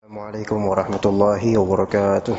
Assalamualaikum warahmatullahi wabarakatuh.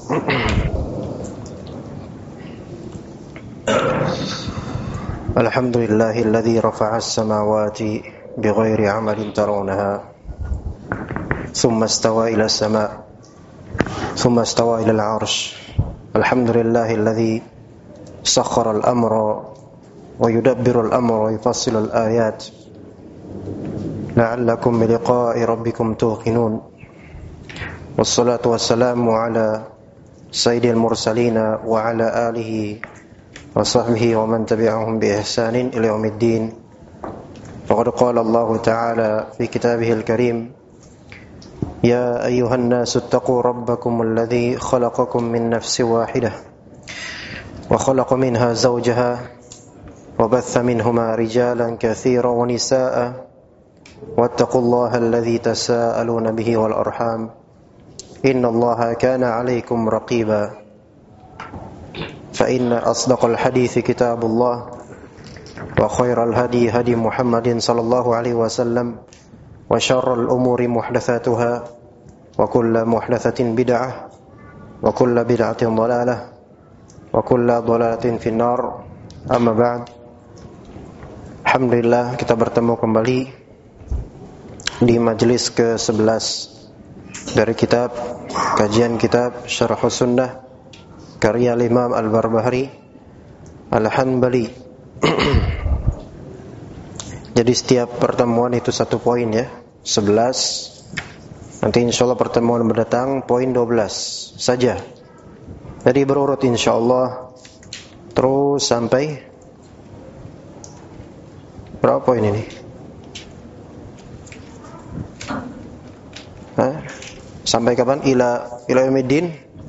Alhamdulillahilladzi rafa'a as-samawati bighairi 'amalin tarawnaha thumma istawa ila as-sama' thumma istawa ila al-'arsy. Alhamdulillahilladzi sakhkhara al-amra wa yudabbiru al-amra wa yufassilu al-ayat la'allakum bi liqa'i rabbikum tuqinun. Wassalatu wassalamu ala sayyidil mursalin wa ala alihi wa sahbihi wa man tabi'ahum bi ihsanin ila yaumiddin. Faqad qala Allah ta'ala fi kitabihil karim, ya ayyuhan nasu ittaqu rabbakum alladhi khalaqakum min nafsin wahidah wa khalaqa minha zawjaha wa batha minhuma rijalan katsiran wa nisaa'a wattaqullaha alladhi tasaaluna bihi wal arham innallaha kana 'alaykum raqiba. Fa inna asdaqal hadithi kitabullah wa khairal hadi hadi Muhammadin sallallahu alaihi wasallam wa syarrul umuri muhdatsatuha wa kullu muhdatsatin bid'ah wa kullu bid'atin dhalalah wa kullu dhalalatin finnar. Amma ba'd. Alhamdulillah, kita bertemu kembali di majelis ke-11 dari kajian kitab Syarhus Sunnah karya Imam Al-Barbahari Al-Hanbali. Jadi setiap pertemuan itu satu poin ya, 11. Nanti insyaallah pertemuan mendatang poin 12 saja. Jadi berurut insyaallah terus sampai berapa poin ini? Sampai kapan? Ila yaumiddin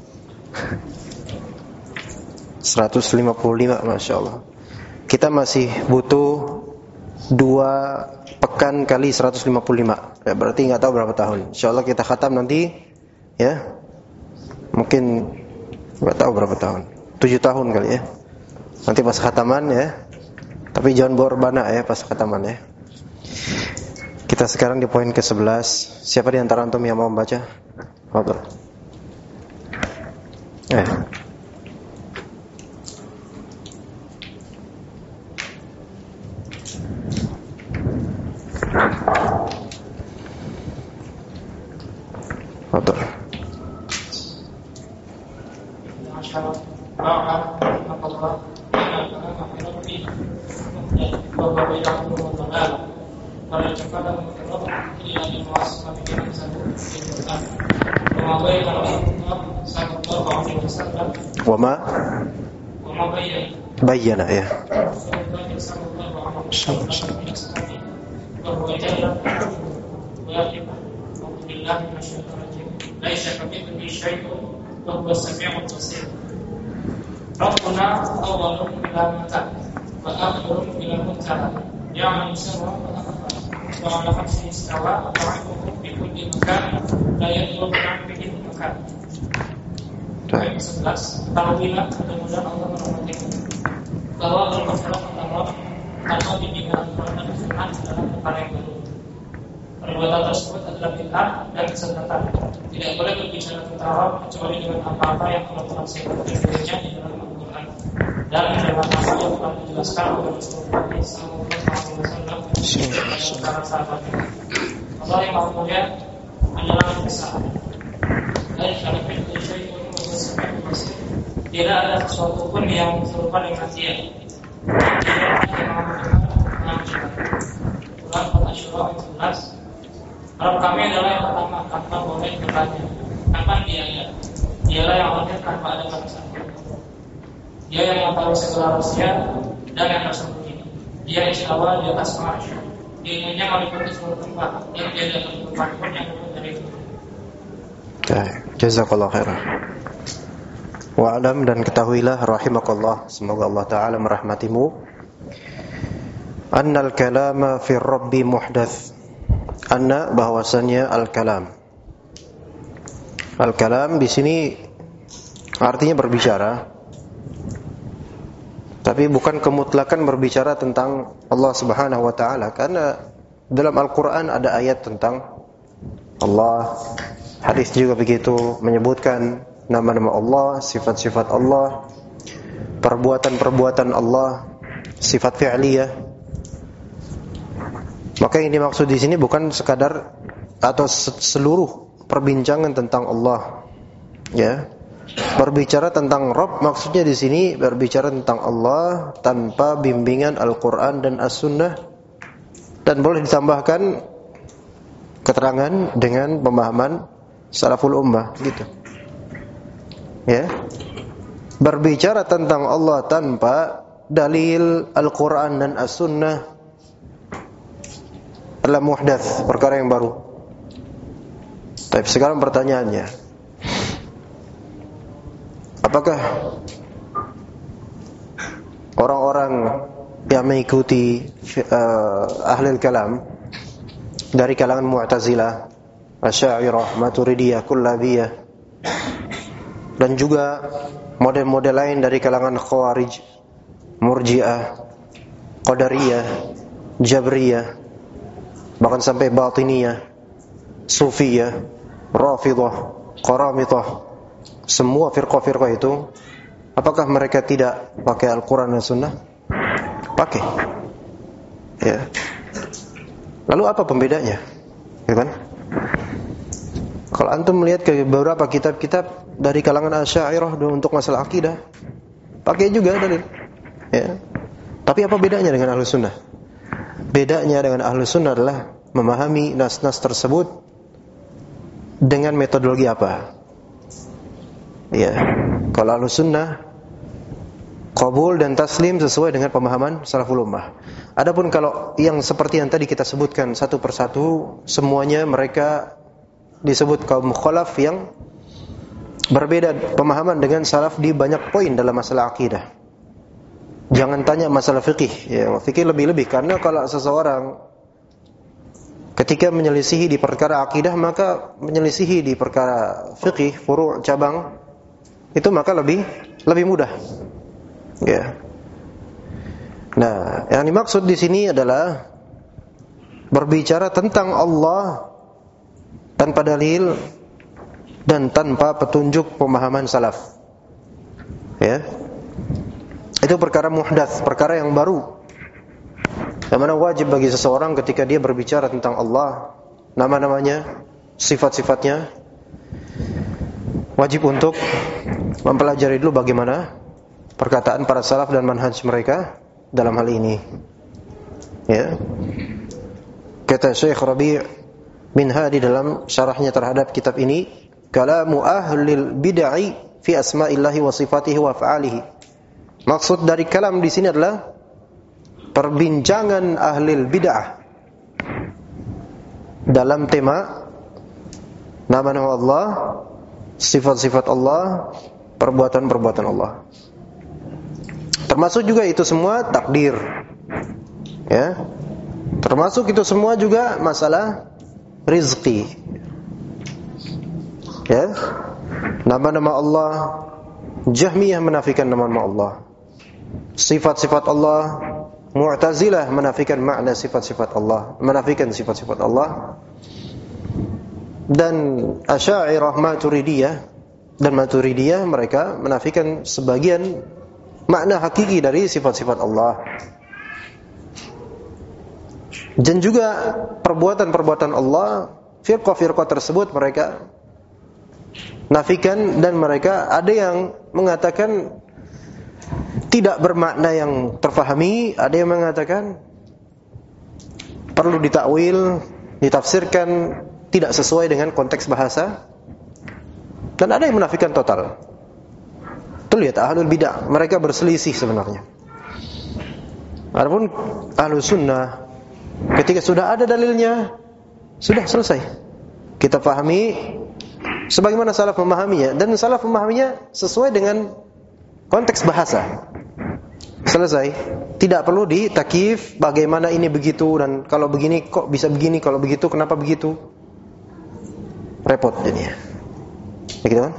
155, Masya Allah. Kita masih butuh 2 pekan kali 155 ya, berarti gak tahu berapa tahun. Insya Allah kita khatam nanti ya, mungkin gak tahu berapa tahun, 7 tahun kali ya, nanti pas khataman ya. Tapi jangan borbana ya pas khataman ya. Kita sekarang di poin ke-11. Siapa di antara antum yang mau membaca? Fadhil. Fadhil. Wama bayyana ya. Rabbuna awwalun bila mata wa akhirun bila muntara ya'lamu sirra wa akhfa wa 'ala nafsihi istawa wa 'ilmuhu bi kulli makan la yadullu 'an bihi makan. Ayat 11. Tahuilah mudah-mudahan Allah merahmatimu bahwa bermasalah Allah tanpa bimbingan Al-Quran dan Sunnah dalam perkara yang baru. Perbuatan tersebut adalah bid'ah dan kesesatan. Tidak boleh berbicara tentang Allah kecuali dengan apa-apa yang Allah telah sebutkan dirinya di dalam Al-Quran dan dalam apa yang telah dijelaskan oleh Rasulullah SAW dan para sahabatnya. Allah yang Maha Mulia adalah yang besar. Tidak ada sesuatu pun yang serupa dengan dia. Quran Al-Asyura 11. Rabb kami adalah yang pertama tanpa boleh bertanya. Kapan dia ada? Dialah yang lahir tanpa ada pada saat itu. Dia yang mengetahui segala rahasia dan yang tersembunyi. Dia istiwa di atas arsy. Ilmunya meliputi seluruh tempat. Yang dia dalam tempat pun yang luput dari itu. Jazakallah khairan. Wa'alam, dan ketahuilah rahimakallah, semoga Allah Ta'ala merahmatimu, annal kalama fi rabbi muhdath. Anna, bahwasannya al-kalam. Al-kalam di sini artinya berbicara, tapi bukan kemutlakan berbicara tentang Allah Subhanahu wa Ta'ala, karena dalam Al-Quran ada ayat tentang Allah Hadis juga begitu, menyebutkan nama-nama Allah, sifat-sifat Allah, perbuatan-perbuatan Allah, sifat fi'liyah. Maka yang dimaksud di sini bukan sekadar atau seluruh perbincangan tentang Allah, ya. Berbicara tentang Rabb, maksudnya di sini berbicara tentang Allah tanpa bimbingan Al-Qur'an dan As-Sunnah, dan boleh ditambahkan keterangan dengan pemahaman salaful ummah, gitu. Ya. Berbicara tentang Allah tanpa dalil Al-Qur'an dan As-Sunnah adalah muhdats, perkara yang baru. Tapi sekarang pertanyaannya, apakah orang-orang yang mengikuti ahli kalam dari kalangan Mu'tazilah, Asy'ariyah, Maturidiyah, Kullabiyah, dan juga model-model lain dari kalangan Khawarij, Murji'ah, Qadariyah, Jabriyah, bahkan sampai Batiniyah, Sufiyah, Rafidah, Qaramithah, semua firqah-firqah itu, apakah mereka tidak pakai Al-Quran dan Sunnah? Pakai, ya. Lalu apa pembedanya, ya kan? Kalau antum melihat ke beberapa kitab-kitab dari kalangan Asy'ariyah untuk masalah akidah, pakai juga dalil, ya. Tapi apa bedanya dengan Ahlus Sunnah? Bedanya dengan Ahlus Sunnah adalah memahami nas-nas tersebut dengan metodologi apa? Ya, kalau Ahlus Sunnah qabul dan taslim sesuai dengan pemahaman salaful ummah. Adapun kalau yang seperti yang tadi kita sebutkan satu persatu, semuanya mereka disebut kaum mukhalaf yang berbeda pemahaman dengan salaf di banyak poin dalam masalah akidah. Jangan tanya masalah fikih, ya, fikih lebih-lebih, karena kalau seseorang ketika menyelisihi di perkara akidah, maka menyelisihi di perkara fikih, furu' cabang, itu maka lebih mudah. Ya. Nah, yang dimaksud di sini adalah berbicara tentang Allah tanpa dalil dan tanpa petunjuk pemahaman salaf. Ya. Itu perkara muhdats, perkara yang baru. Yang mana wajib bagi seseorang ketika dia berbicara tentang Allah, nama-namanya, sifat-sifatnya, wajib untuk mempelajari dulu bagaimana perkataan para salaf dan manhaj mereka dalam hal ini. Ya. Kata Syekh Rabi' bin Hadi dalam syarahnya terhadap kitab ini, kalamu ahlil bid'ah fi asma'illahi wa sifatihi wa af'alihi. Maksud dari kalam di sini adalah perbincangan ahlil bid'ah dalam tema nama-nama Allah, sifat-sifat Allah, perbuatan-perbuatan Allah. Termasuk juga itu semua takdir. Ya. Termasuk itu semua juga masalah rizki. Ya. Nama-nama Allah, Jahmiyah menafikan nama-nama Allah. Sifat-sifat Allah, Mu'tazilah menafikan makna sifat-sifat Allah, menafikan sifat-sifat Allah. Dan Asy'ariyah, Maturidiyah dan Maturidiyah mereka menafikan sebagian makna hakiki dari sifat-sifat Allah. Dan juga perbuatan-perbuatan Allah, firqah-firqah tersebut mereka nafikan, dan mereka ada yang mengatakan tidak bermakna yang terfahami, ada yang mengatakan perlu ditakwil, ditafsirkan tidak sesuai dengan konteks bahasa, dan ada yang menafikan total. Tuh lihat ahlul bid'ah, mereka berselisih sebenarnya. Adapun ahlus sunnah, ketika sudah ada dalilnya, sudah selesai. Kita pahami sebagaimana salaf memahaminya, dan salaf memahaminya sesuai dengan konteks bahasa. Selesai. Tidak perlu ditakyif bagaimana ini begitu, dan kalau begini kok bisa begini, kalau begitu kenapa begitu. Repot jadinya. Begitu kan?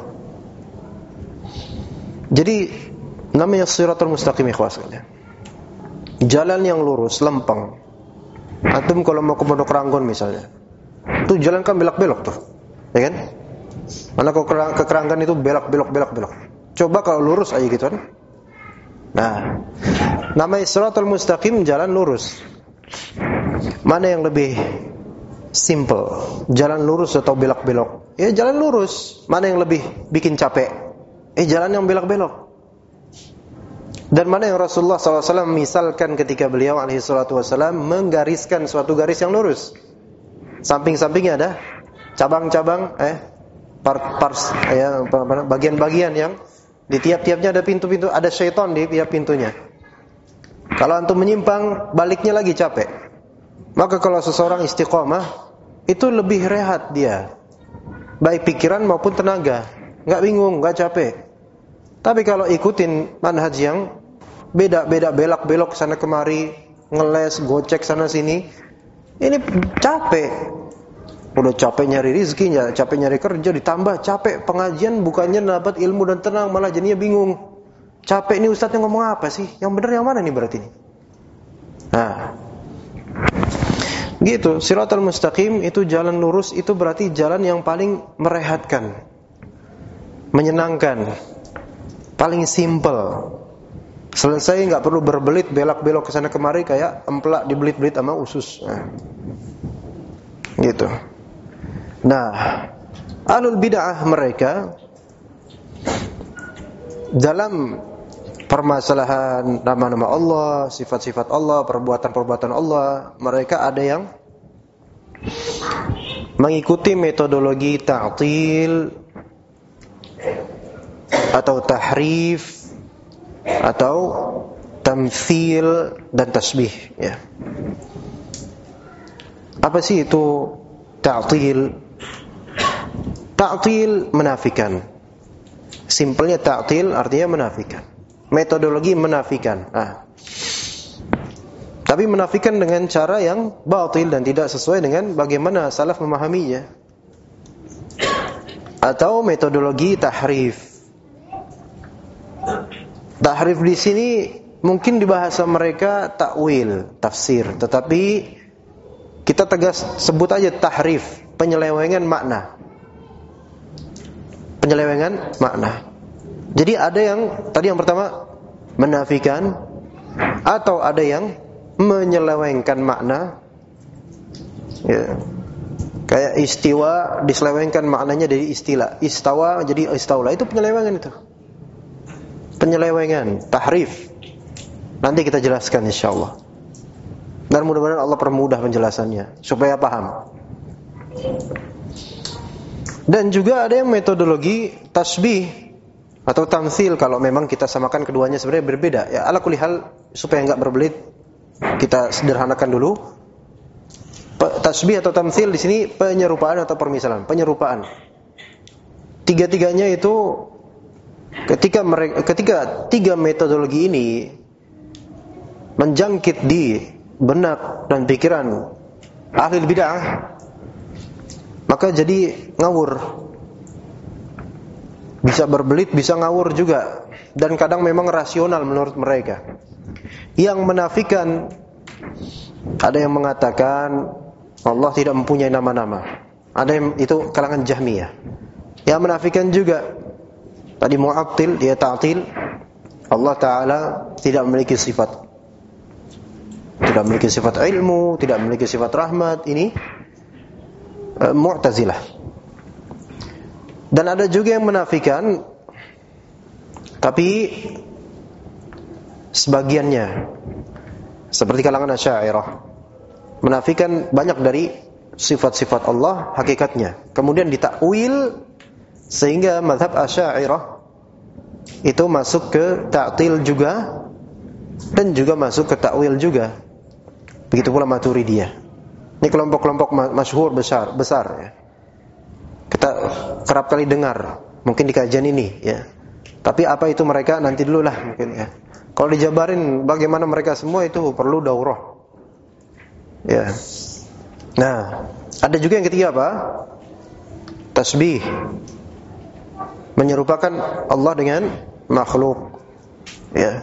Jadi namanya shiratal mustaqim, ikhwas sekalian. Jalan yang lurus, lempeng. Antum kalau mau ke Pondok Ranggon misalnya, tuh jalan kan belok-belok tuh. Ya kan? Mana kalau ke keranggan itu belok. Coba kalau lurus aja gitu kan. Nah, namanya siratal mustaqim, jalan lurus. Mana yang lebih simple? Jalan lurus atau belok-belok? Ya jalan lurus. Mana yang lebih bikin capek? Jalan yang belok-belok. Dan mana yang Rasulullah SAW misalkan ketika beliau alaihi salatu wasallam menggariskan suatu garis yang lurus. Samping-sampingnya ada cabang-cabang, bagian-bagian yang di tiap-tiapnya ada pintu-pintu, ada syaitan di tiap pintunya. Kalau antum menyimpang, baliknya lagi capek. Maka kalau seseorang istiqomah, itu lebih rehat dia, baik pikiran maupun tenaga, nggak bingung, nggak capek. Tapi kalau ikutin manhaj yang beda-beda, belok-belok sana kemari, ngeles, gocek sana sini, ini capek. Udah capek nyari rizki, capek nyari kerja, ditambah capek pengajian, bukannya dapat ilmu dan tenang, malah jadinya bingung. Capek nih ustadznya ngomong apa sih? Yang benar yang mana nih berarti nih? Nah, gitu. Siratal mustaqim itu jalan lurus, itu berarti jalan yang paling merehatkan, menyenangkan, paling simple. Selesai, nggak perlu berbelit, belok-belok ke sana kemari kayak emplak dibelit-belit sama usus. Nah, gitu. Nah, ahlul bid'ah mereka dalam permasalahan nama-nama Allah, sifat-sifat Allah, perbuatan-perbuatan Allah, mereka ada yang mengikuti metodologi ta'til atau tahrif atau tamthil dan tasbih, ya. Apa sih itu ta'til? Ta'til menafikan. Simpelnya ta'til artinya menafikan. Metodologi menafikan. Tapi menafikan dengan cara yang batil dan tidak sesuai dengan bagaimana salaf memahaminya. Atau metodologi tahrif. Tahrif di sini mungkin di bahasa mereka takwil, tafsir, tetapi kita tegas sebut aja tahrif, penyelewengan makna. Penyelewengan makna. Jadi ada yang tadi yang pertama menafikan, atau ada yang menyelewengkan makna. Ya. Kayak istiwa diselewengkan maknanya dari istilah. Istawa jadi istaula, itu penyelewengan itu. Penyelewengan, tahrif. Nanti kita jelaskan insyaallah. Dan mudah-mudahan Allah permudah penjelasannya supaya paham. Dan juga ada yang metodologi tasbih atau tamtsil, kalau memang kita samakan keduanya sebenarnya berbeda. Ya, ala kulli hal supaya enggak berbelit, kita sederhanakan dulu. Tasbih atau tamtsil di sini penyerupaan atau permisalan, penyerupaan. Tiga-tiganya itu ketika tiga metodologi ini menjangkit di benak dan pikiran ahli bid'ah, maka jadi ngawur. Bisa berbelit, bisa ngawur juga. Dan kadang memang rasional menurut mereka. Yang menafikan, ada yang mengatakan Allah tidak mempunyai nama-nama. Ada yang itu kalangan Jahmiyah. Yang menafikan juga tadi mu'attil, dia ta'til, Allah Ta'ala tidak memiliki sifat. Tidak memiliki sifat ilmu, tidak memiliki sifat rahmat. Ini Mu'tazilah. Dan ada juga yang menafikan, tapi sebagiannya, seperti kalangan Asy'ariyah, menafikan banyak dari sifat-sifat Allah hakikatnya, kemudian ditakwil sehingga mazhab Asy'ariyah itu masuk ke ta'til juga dan juga masuk ke takwil juga. Begitu pula Maturidiyah. Ini kelompok-kelompok masyhur besar ya. Kita kerap kali dengar mungkin di kajian ini, ya. Tapi apa itu mereka nanti dulu lah mungkin, ya. Kalau dijabarin bagaimana mereka semua itu perlu daurah. Ya. Nah, ada juga yang ketiga apa? Tasbih. Menyerupakan Allah dengan makhluk. Ya.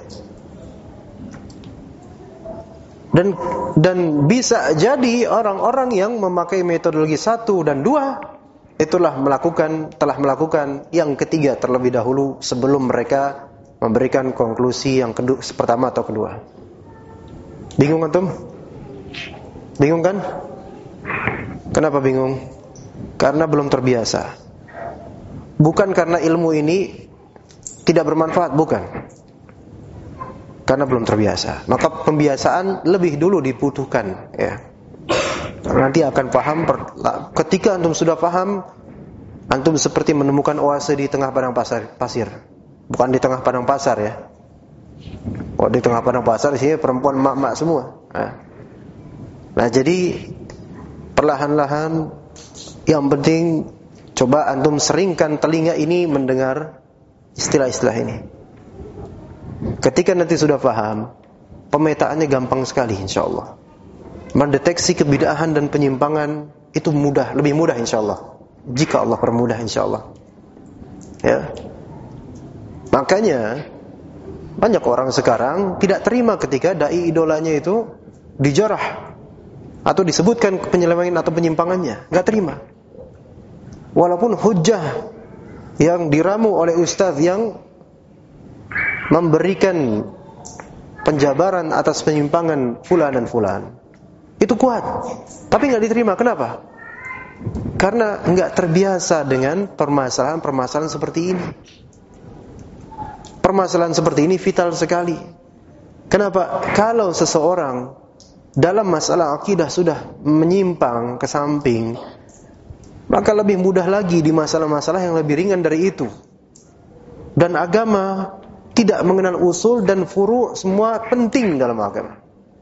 Dan bisa jadi orang-orang yang memakai metodologi 1 dan 2 telah melakukan yang ketiga terlebih dahulu sebelum mereka memberikan konklusi yang pertama atau kedua. Bingung antum? Bingung kan? Kenapa bingung? Karena belum terbiasa. Bukan karena ilmu ini tidak bermanfaat, bukan. Karena belum terbiasa. Maka pembiasaan lebih dulu dibutuhkan, ya. Nanti akan paham. Ketika antum sudah paham, antum seperti menemukan oase di tengah padang pasir. Bukan di tengah padang pasar, ya. Kalau di tengah padang pasar sini perempuan mak-mak semua. Nah, jadi perlahan-lahan, yang penting coba antum seringkan telinga ini mendengar istilah-istilah ini. Ketika nanti sudah paham, pemetaannya gampang sekali insyaallah. Mendeteksi kebid'ahan dan penyimpangan itu lebih mudah insyaallah. Jika Allah permudah insyaallah. Ya. Makanya banyak orang sekarang tidak terima ketika dai idolanya itu dijarah atau disebutkan penyelewengan atau penyimpangannya, enggak terima. Walaupun hujjah yang diramu oleh ustaz yang memberikan penjabaran atas penyimpangan fulan dan fulan itu kuat, tapi enggak diterima. Kenapa? Karena enggak terbiasa dengan permasalahan-permasalahan seperti ini. Permasalahan seperti ini vital sekali. Kenapa? Kalau seseorang dalam masalah akidah sudah menyimpang ke samping, maka lebih mudah lagi di masalah-masalah yang lebih ringan dari itu. Dan agama tidak mengenal usul dan furu', semua penting dalam agama.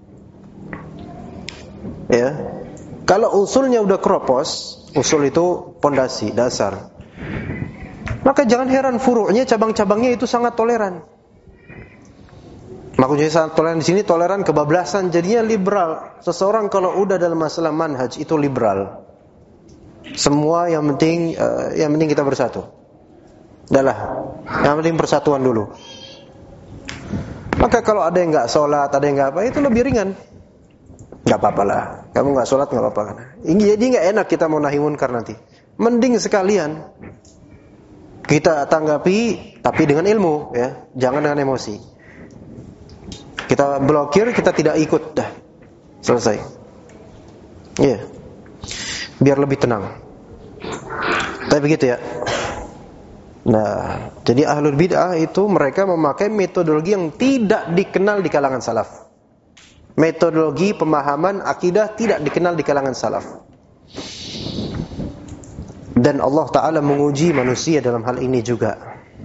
Ya. Kalau usulnya udah keropos, usul itu pondasi, dasar, maka jangan heran furu'nya, cabang-cabangnya itu sangat toleran. Maksudnya sangat toleran di sini toleran kebablasan, jadinya liberal. Seseorang kalau udah dalam masalah manhaj itu liberal. Semua yang penting kita bersatu. Udahlah, yang penting persatuan dulu. Maka kalau ada yang enggak sholat, ada yang enggak apa, itu lebih ringan. Enggak apa-apalah. Kamu enggak sholat enggak apa-apa kan. Jadi enggak enak kita mau nahi munkar nanti. Mending sekalian kita tanggapi tapi dengan ilmu, ya. Jangan dengan emosi. Kita blokir, kita tidak ikut, dah. Selesai. Iya. Biar lebih tenang. Tapi begitu ya. Nah, jadi ahlul bid'ah itu mereka memakai metodologi yang tidak dikenal di kalangan salaf. Metodologi pemahaman akidah tidak dikenal di kalangan salaf. Dan Allah Ta'ala menguji manusia dalam hal ini juga.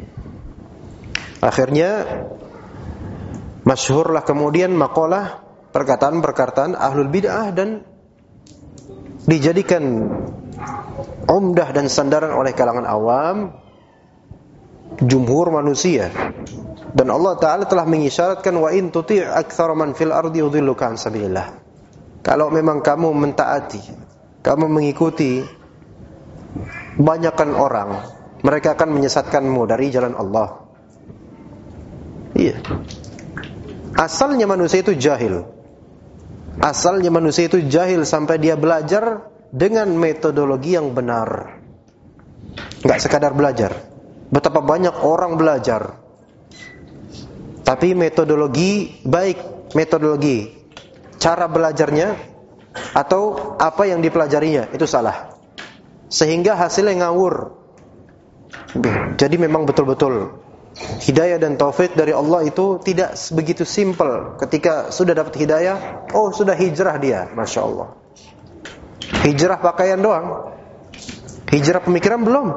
Akhirnya masyhurlah kemudian maqalah, perkataan-perkataan ahlul bid'ah, dan dijadikan umdah dan sandaran oleh kalangan awam, jumhur manusia. Dan Allah Ta'ala telah mengisyaratkan, wa in tuti' aktsara man fil ardi yudhilluka an sabilillah. Kalau memang kamu mentaati, kamu mengikuti banyakkan orang, mereka akan menyesatkanmu dari jalan Allah. Iya. Asalnya manusia itu jahil. Asalnya manusia itu jahil sampai dia belajar dengan metodologi yang benar. Enggak sekadar belajar. Betapa banyak orang belajar, tapi metodologi baik, metodologi cara belajarnya atau apa yang dipelajarinya itu salah, sehingga hasilnya ngawur. Jadi memang betul-betul hidayah dan taufik dari Allah itu tidak begitu simple. Ketika sudah dapat hidayah, oh sudah hijrah dia, Masya Allah. Hijrah pakaian doang, hijrah pemikiran belum.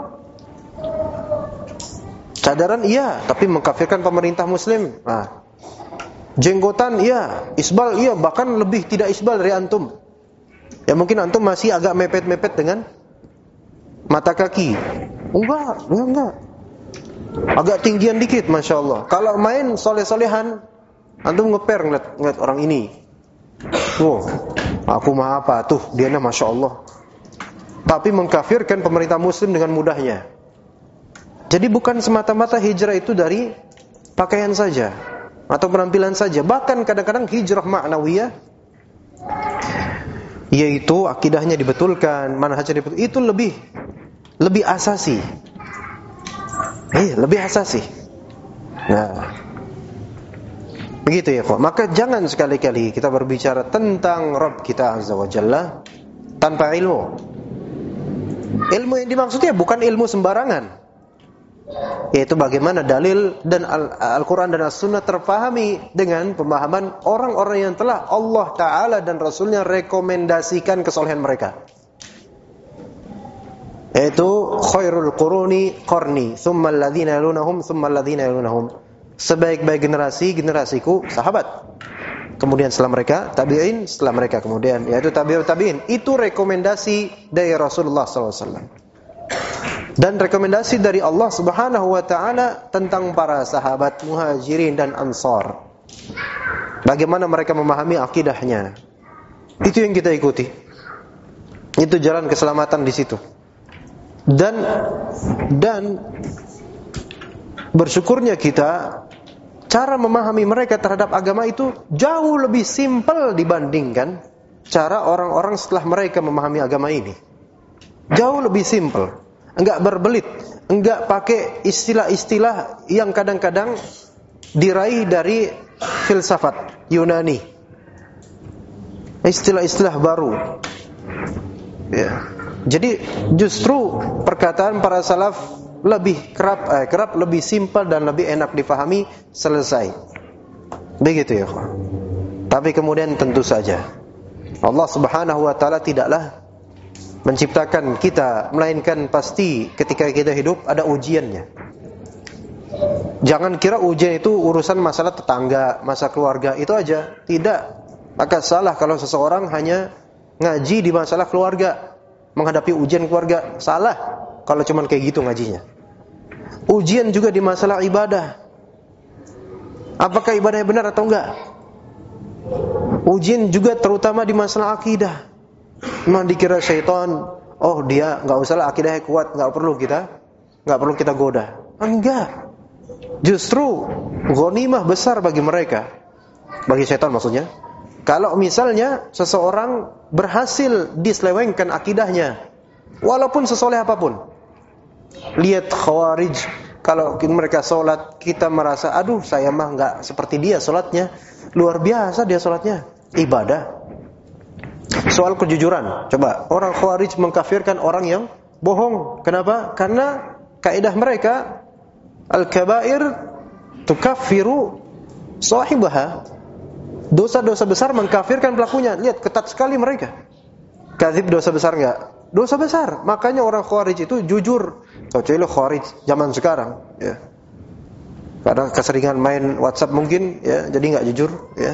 Cadaran iya, tapi mengkafirkan pemerintah muslim. Nah, jenggotan iya, isbal iya, bahkan lebih tidak isbal dari antum. Ya mungkin antum masih agak mepet-mepet dengan mata kaki. Enggak. Agak tinggian dikit, Masya Allah. Kalau main soleh-solehan, antum ngeper ngeliat orang ini. Wow, aku mah apa tuh, dianya Masya Allah. Tapi mengkafirkan pemerintah muslim dengan mudahnya. Jadi bukan semata-mata hijrah itu dari pakaian saja atau penampilan saja. Bahkan kadang-kadang hijrah ma'nawiyah, yaitu akidahnya dibetulkan, manhajnya dibetulkan, itu lebih lebih asasi. Lebih asasi. Nah, begitu ya, maka jangan sekali-kali kita berbicara tentang Rabb kita Azza wa Jalla tanpa ilmu. Ilmu yang dimaksudnya bukan ilmu sembarangan, yaitu bagaimana dalil dan Al-Quran dan As-Sunnah terpahami dengan pemahaman orang-orang yang telah Allah Ta'ala dan Rasulnya rekomendasikan kesolehan mereka, yaitu khairul quruni qarni thumma alladhina yalunahum thumma alladhina yalunahum. Sebaik-baik generasi, generasiku sahabat. Kemudian setelah mereka tabi'in, setelah mereka kemudian yaitu tabi'ut tabi'in. Itu rekomendasi dari Rasulullah SAW. Dan rekomendasi dari Allah Subhanahu wa taala tentang para sahabat Muhajirin dan Ansar. Bagaimana mereka memahami akidahnya. Itu yang kita ikuti. Itu jalan keselamatan di situ. Dan bersyukurnya kita, cara memahami mereka terhadap agama itu jauh lebih simpel dibandingkan cara orang-orang setelah mereka memahami agama ini. Jauh lebih simpel, enggak berbelit, enggak pakai istilah-istilah yang kadang-kadang diraih dari filsafat Yunani. Istilah-istilah baru. Ya. Jadi justru perkataan para salaf lebih kerap lebih simpel dan lebih enak dipahami, selesai. Begitu ya. Tapi kemudian tentu saja Allah Subhanahu wa taala tidaklah menciptakan kita melainkan pasti ketika kita hidup ada ujiannya. Jangan kira ujian itu urusan masalah tetangga, masalah keluarga itu aja. Tidak. Maka salah kalau seseorang hanya ngaji di masalah keluarga, menghadapi ujian keluarga. Salah kalau cuman kayak gitu ngajinya. Ujian juga di masalah ibadah. Apakah ibadahnya benar atau enggak? Ujian juga terutama di masalah akidah. Memang dikira syaitan, oh dia enggak usahlah akidahnya kuat, enggak perlu kita goda. Enggak. Justru ghanimah besar bagi mereka, bagi syaitan maksudnya. Kalau misalnya seseorang berhasil diselewengkan akidahnya, walaupun sesoleh apapun. Lihat Khawarij, kalau mereka sholat, kita merasa, aduh saya mah enggak seperti dia sholatnya. Luar biasa dia sholatnya, ibadah. Soal kejujuran, coba orang Khawarij mengkafirkan orang yang bohong. Kenapa? Karena kaidah mereka, al-kabair tukaffiru sahibaha. Dosa-dosa besar mengkafirkan pelakunya. Lihat, ketat sekali mereka. Kadzib dosa besar enggak? Dosa besar. Makanya orang Khawarij itu jujur. Kecuali Khawarij zaman sekarang, ya. Karena keseringan main WhatsApp mungkin, ya, jadi enggak jujur, ya.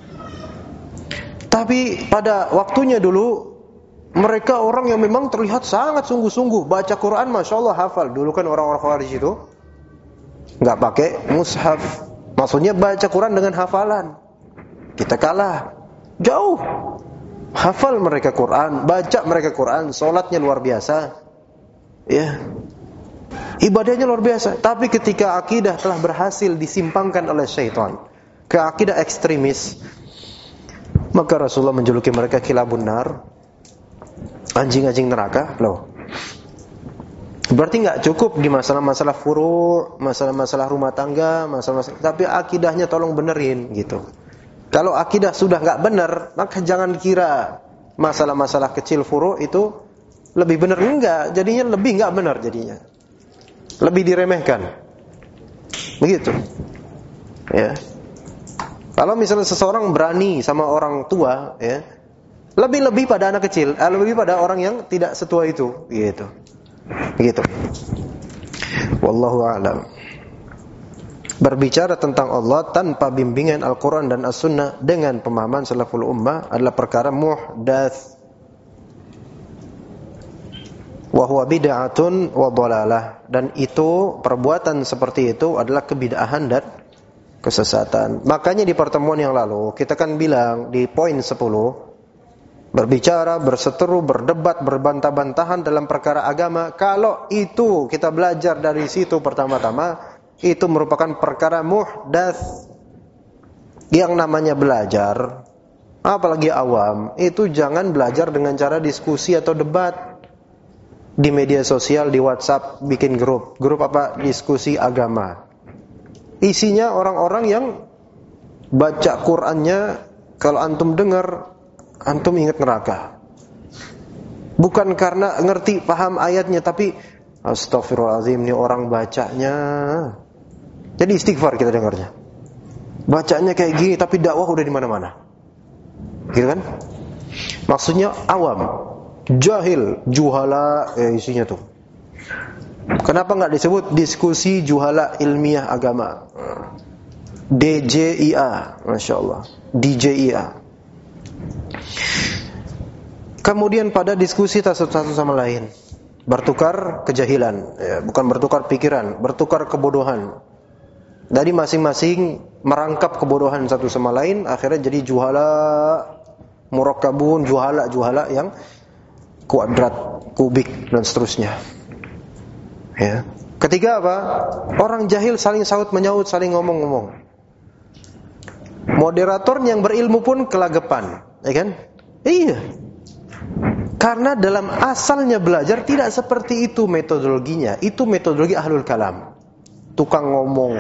Tapi pada waktunya dulu mereka orang yang memang terlihat sangat sungguh-sungguh, baca Quran Masya Allah hafal. Dulu kan orang-orang Khawarij itu enggak pakai mushaf. Maksudnya baca Quran dengan hafalan. Kita kalah jauh. Hafal mereka Quran, baca mereka Quran, salatnya luar biasa. Ya. Ibadahnya luar biasa. Tapi ketika akidah telah berhasil disimpangkan oleh syaitan ke akidah ekstremis, maka Rasulullah menjuluki mereka kilabun nar, anjing-anjing neraka. Loh. Berarti enggak cukup di masalah-masalah furu', masalah-masalah rumah tangga, masalah-masalah, tapi akidahnya tolong benerin gitu. Kalau akidah sudah enggak benar, maka jangan kira masalah-masalah kecil furu' itu lebih benar. Enggak, jadinya lebih enggak benar jadinya. Lebih diremehkan. Begitu. Ya. Kalau misalnya seseorang berani sama orang tua, ya, lebih pada anak kecil, lebih pada orang yang tidak setua itu, gitu. Begitu. Wallahu a'lam. Berbicara tentang Allah tanpa bimbingan Al-Quran dan As-Sunnah dengan pemahaman salaful ummah adalah perkara muhdats, wa huwa bid'atun wa dhalalah, dan itu perbuatan seperti itu adalah kebid'ahan dan kesesatan. Makanya di pertemuan yang lalu kita kan bilang di poin 10, berbicara, berseteru, berdebat, berbantah-bantahan dalam perkara agama, kalau itu kita belajar dari situ pertama-tama, itu merupakan perkara muhdats. Yang namanya belajar, apalagi awam, itu jangan belajar dengan cara diskusi atau debat. di media sosial, di WhatsApp, bikin grup apa? Diskusi agama. Isinya orang-orang yang baca Qur'annya, kalau antum dengar, antum ingat neraka. Bukan karena ngerti, paham ayatnya, tapi astagfirullahaladzim, ini orang bacanya. Jadi istighfar kita dengarnya. Bacanya kayak gini, tapi dakwah udah di mana-mana. Gitu kan? Maksudnya awam, jahil, juhala, isinya tuh. Kenapa nggak disebut diskusi juhala ilmiah agama? DJIA, Masya Allah, DJIA. Kemudian pada diskusi satu sama lain, bertukar kejahilan, ya, bukan bertukar pikiran, bertukar kebodohan. Dari masing-masing merangkap kebodohan satu sama lain, akhirnya jadi juhala, murakkabun, juhala yang kuadrat, kubik, dan seterusnya. Ya. Ketiga apa? Orang jahil saling saut menyaut, saling ngomong-ngomong. Moderator yang berilmu pun kelagapan, ya kan? Iya. Karena dalam asalnya belajar tidak seperti itu metodologinya. Itu metodologi ahlul kalam, tukang ngomong.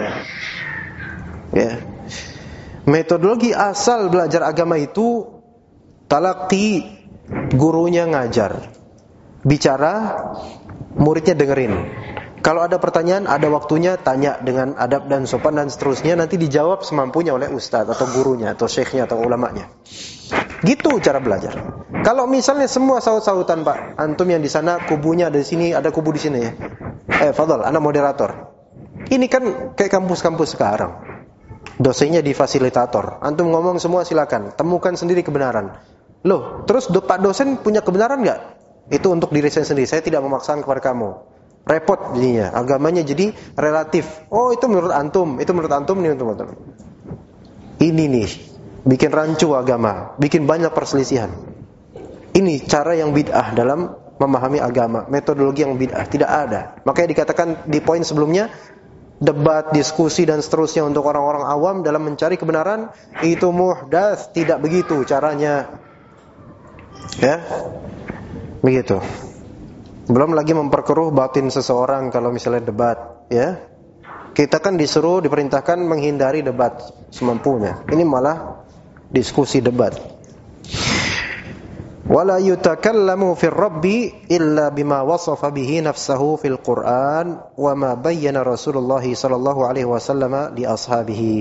Ya. Metodologi asal belajar agama itu talaqi, gurunya ngajar, bicara, muridnya dengerin. Kalau ada pertanyaan, ada waktunya, tanya dengan adab dan sopan dan seterusnya, nanti dijawab semampunya oleh ustadz atau gurunya atau syekhnya atau ulamanya. Gitu cara belajar. Kalau misalnya semua saut-sautan, Pak, antum yang di sana kubunya ada di sini, ada kubu di sini ya. Fadhal, anak moderator. Ini kan kayak kampus-kampus sekarang. Dosennya di fasilitator. Antum ngomong semua silakan, temukan sendiri kebenaran. Loh, terus Pak dosen punya kebenaran enggak? Itu untuk diri saya sendiri. Saya tidak memaksakan kepada kamu. Repot jadinya. Agamanya jadi relatif. Oh, itu menurut antum, itu menurut antum, ini menurut antum. Ini nih, bikin rancu agama, bikin banyak perselisihan. Ini cara yang bid'ah dalam memahami agama, metodologi yang bid'ah, tidak ada. Makanya dikatakan di poin sebelumnya, debat, diskusi dan seterusnya untuk orang-orang awam dalam mencari kebenaran itu muhdats, tidak begitu caranya. Ya. Begitu. Belum lagi memperkeruh batin seseorang kalau misalnya debat, ya. Kita kan disuruh, diperintahkan menghindari debat semampunya. Ini malah diskusi debat. Wala yutakallamu fir rabbi illa bima wasafa bihi nafsahu fil Qur'an wa ma bayyana Rasulullah sallallahu alaihi wasallam li ashabihi.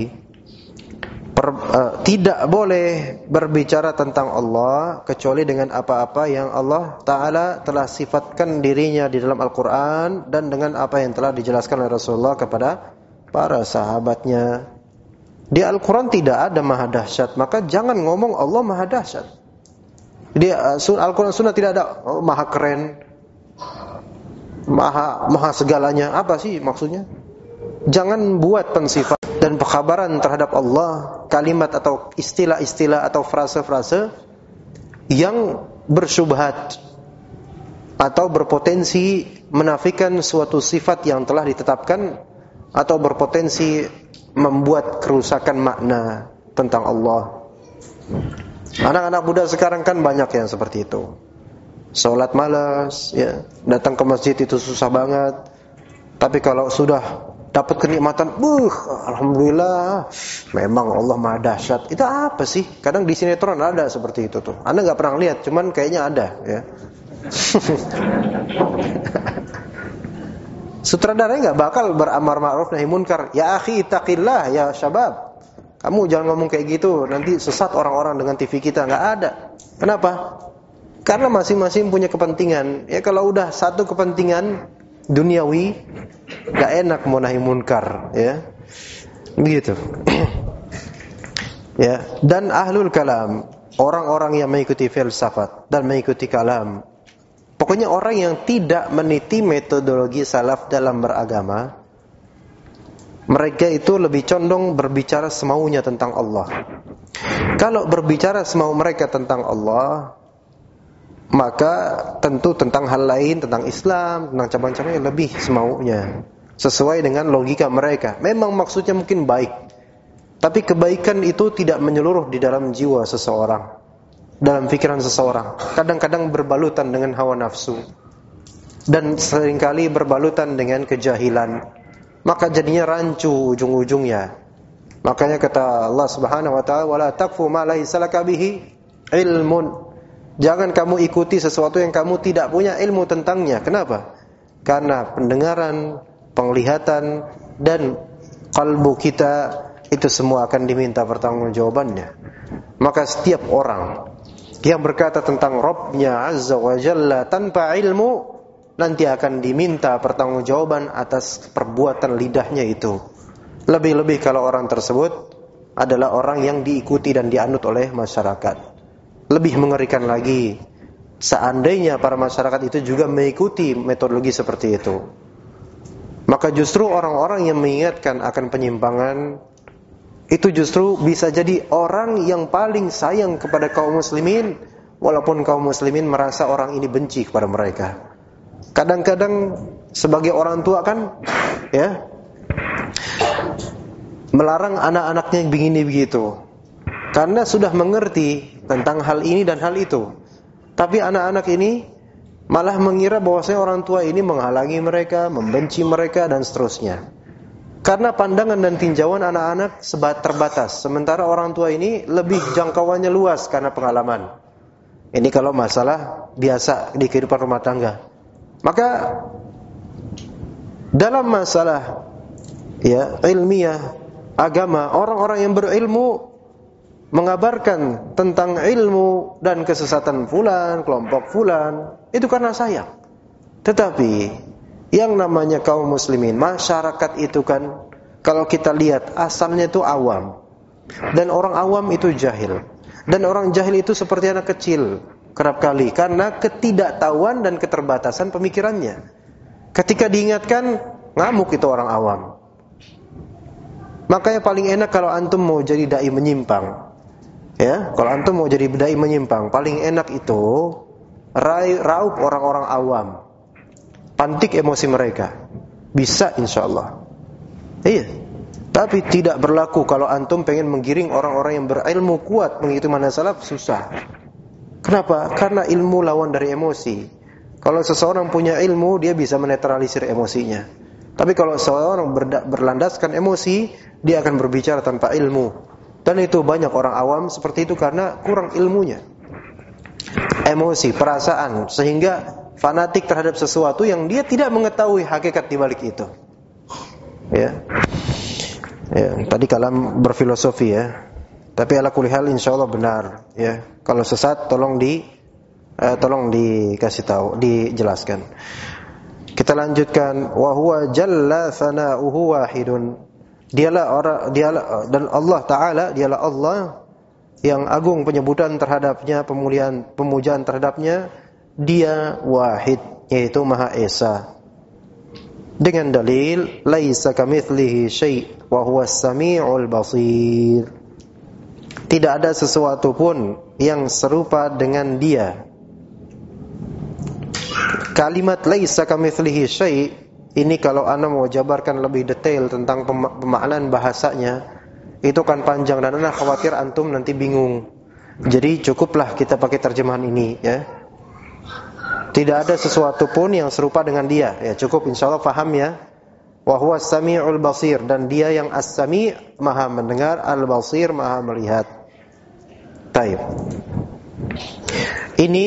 Tidak boleh berbicara tentang Allah kecuali dengan apa-apa yang Allah Ta'ala telah sifatkan dirinya di dalam Al-Quran dan dengan apa yang telah dijelaskan oleh Rasulullah kepada para sahabatnya. Di Al-Quran tidak ada maha dahsyat, maka jangan ngomong Allah maha dahsyat. Di Al-Quran Sunnah tidak ada maha keren, maha segalanya. Apa sih maksudnya? Jangan buat pensifat dan pengkhabaran terhadap Allah, kalimat atau istilah-istilah atau frase-frase yang bersyubhat atau berpotensi menafikan suatu sifat yang telah ditetapkan atau berpotensi membuat kerusakan makna tentang Allah. Anak-anak muda sekarang kan banyak yang seperti itu. Salat malas, ya, datang ke masjid itu susah banget. Tapi kalau sudah dapat kenikmatan, alhamdulillah, memang Allah maha dahsyat. Itu apa sih? Kadang di sinetron ada seperti itu tuh. Anda nggak pernah lihat, cuman kayaknya ada, ya. Sutradaranya nggak bakal beramar ma'ruf nahi munkar. Ya akhi, taqillah, ya syabab. Kamu jangan ngomong kayak gitu, nanti sesat orang-orang dengan TV kita. Nggak ada. Kenapa? Karena masing-masing punya kepentingan. Ya kalau udah satu kepentingan duniawi, gak enak mau nahi munkar, ya. Begitu. Ya, dan ahlul kalam, orang-orang yang mengikuti filsafat dan mengikuti kalam. Pokoknya orang yang tidak meniti metodologi salaf dalam beragama, mereka itu lebih condong berbicara semaunya tentang Allah. Kalau berbicara semau mereka tentang Allah, maka tentu tentang hal lain, tentang Islam, tentang cabang-cabang yang lebih semaunya, sesuai dengan logika mereka. Memang maksudnya mungkin baik, tapi kebaikan itu tidak menyeluruh di dalam jiwa seseorang, dalam pikiran seseorang. Kadang-kadang berbalutan dengan hawa nafsu. dan seringkali berbalutan dengan kejahilan, maka jadinya rancu ujung-ujungnya. Makanya kata Allah Subhanahu wa taala, wala taqfu ma laysa laka bihi ilmun. Jangan kamu ikuti sesuatu yang kamu tidak punya ilmu tentangnya. Kenapa? Karena pendengaran, penglihatan dan kalbu kita itu semua akan diminta pertanggungjawabannya. Maka setiap orang yang berkata tentang Rabbnya Azza wa Jalla tanpa ilmu, nanti akan diminta pertanggungjawaban atas perbuatan lidahnya itu. Lebih-lebih kalau orang tersebut adalah orang yang diikuti dan dianut oleh masyarakat. Lebih mengerikan lagi, seandainya para masyarakat itu juga mengikuti metodologi seperti itu, maka justru orang-orang yang mengingatkan akan penyimpangan itu justru bisa jadi orang yang paling sayang kepada kaum muslimin, walaupun kaum muslimin merasa orang ini benci kepada mereka. Kadang-kadang sebagai orang tua kan, ya, melarang anak-anaknya begini begitu, karena sudah mengerti tentang hal ini dan hal itu. Tapi anak-anak ini malah mengira bahwasanya orang tua ini menghalangi mereka, membenci mereka dan seterusnya. Karena pandangan dan tinjauan anak-anak terbatas, sementara orang tua ini lebih jangkauannya luas karena pengalaman. Ini kalau masalah biasa di kehidupan rumah tangga. Maka dalam masalah ya ilmiah, agama, orang-orang yang berilmu mengabarkan tentang ilmu dan kesesatan fulan, kelompok fulan, itu karena sayang. Tetapi yang namanya kaum muslimin, masyarakat itu kan, kalau kita lihat asalnya itu awam, dan orang awam itu jahil, dan orang jahil itu seperti anak kecil kerap kali karena ketidaktahuan dan keterbatasan pemikirannya. Ketika diingatkan, ngamuk itu orang awam. Makanya paling enak kalau antum mau jadi dai menyimpang, ya, kalau antum mau jadi dai menyimpang, paling enak itu raup orang-orang awam, pantik emosi mereka, bisa insyaallah. Iya. Tapi tidak berlaku kalau antum pengen menggiring orang-orang yang berilmu kuat mengikuti manhaj salaf, susah. Kenapa? Karena ilmu lawan dari emosi. Kalau seseorang punya ilmu, dia bisa menetralisir emosinya. Tapi kalau seseorang berlandaskan emosi, dia akan berbicara tanpa ilmu. Dan itu banyak orang awam seperti itu karena kurang ilmunya. Emosi, perasaan, sehingga fanatik terhadap sesuatu yang dia tidak mengetahui hakikat di balik itu. Ya. Ya, tadi kalam berfilosofi ya. Tapi ala kulli hal insyaallah benar ya. Kalau sesat tolong dikasih tahu, dijelaskan. Kita lanjutkan, wa huwa jalla sana'uhu wahidun. Dialah dan Allah Ta'ala, dialah Allah yang agung penyebutan terhadapnya, pemujaan terhadapnya. Dia wahid, yaitu Maha Esa. Dengan dalil laisa kamitslihi syai' wa huwas sami'ul basir. Tidak ada sesuatu pun yang serupa dengan dia. Kalimat laisa kamitslihi syai' ini kalau ana mau jabarkan lebih detail tentang pemaknaan bahasanya, itu kan panjang dan ana khawatir antum nanti bingung. Jadi cukuplah kita pakai terjemahan ini ya. Tidak ada sesuatu pun yang serupa dengan dia. Ya cukup insyaallah paham ya. Wa huwas sami'ul basir, dan dia yang as-sami', maha mendengar, al-basir, maha melihat. Taib. Ini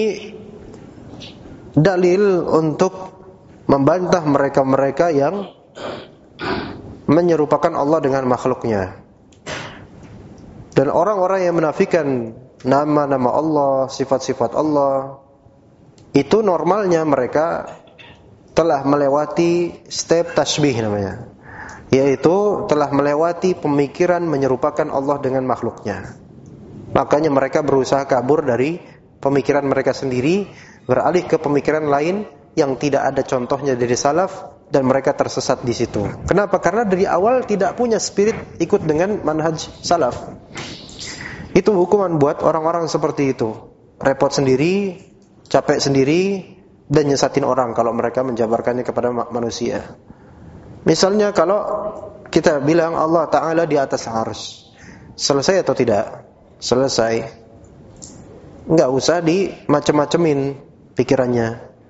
dalil untuk membantah mereka-mereka yang menyerupakan Allah dengan makhluknya. Dan orang-orang yang menafikan nama-nama Allah, sifat-sifat Allah, itu normalnya mereka telah melewati step tasbih namanya, yaitu telah melewati pemikiran menyerupakan Allah dengan makhluknya. Makanya mereka berusaha kabur dari pemikiran mereka sendiri, beralih ke pemikiran lain yang tidak ada contohnya dari salaf, dan mereka tersesat di situ. Kenapa? Karena dari awal tidak punya spirit ikut dengan manhaj salaf. Itu hukuman buat orang-orang seperti itu. Repot sendiri, capek sendiri, dan nyesatin orang kalau mereka menjabarkannya kepada manusia. Misalnya kalau kita bilang Allah Ta'ala di atas arsy, selesai atau tidak? Selesai. Enggak usah dimacem-macemin pikirannya.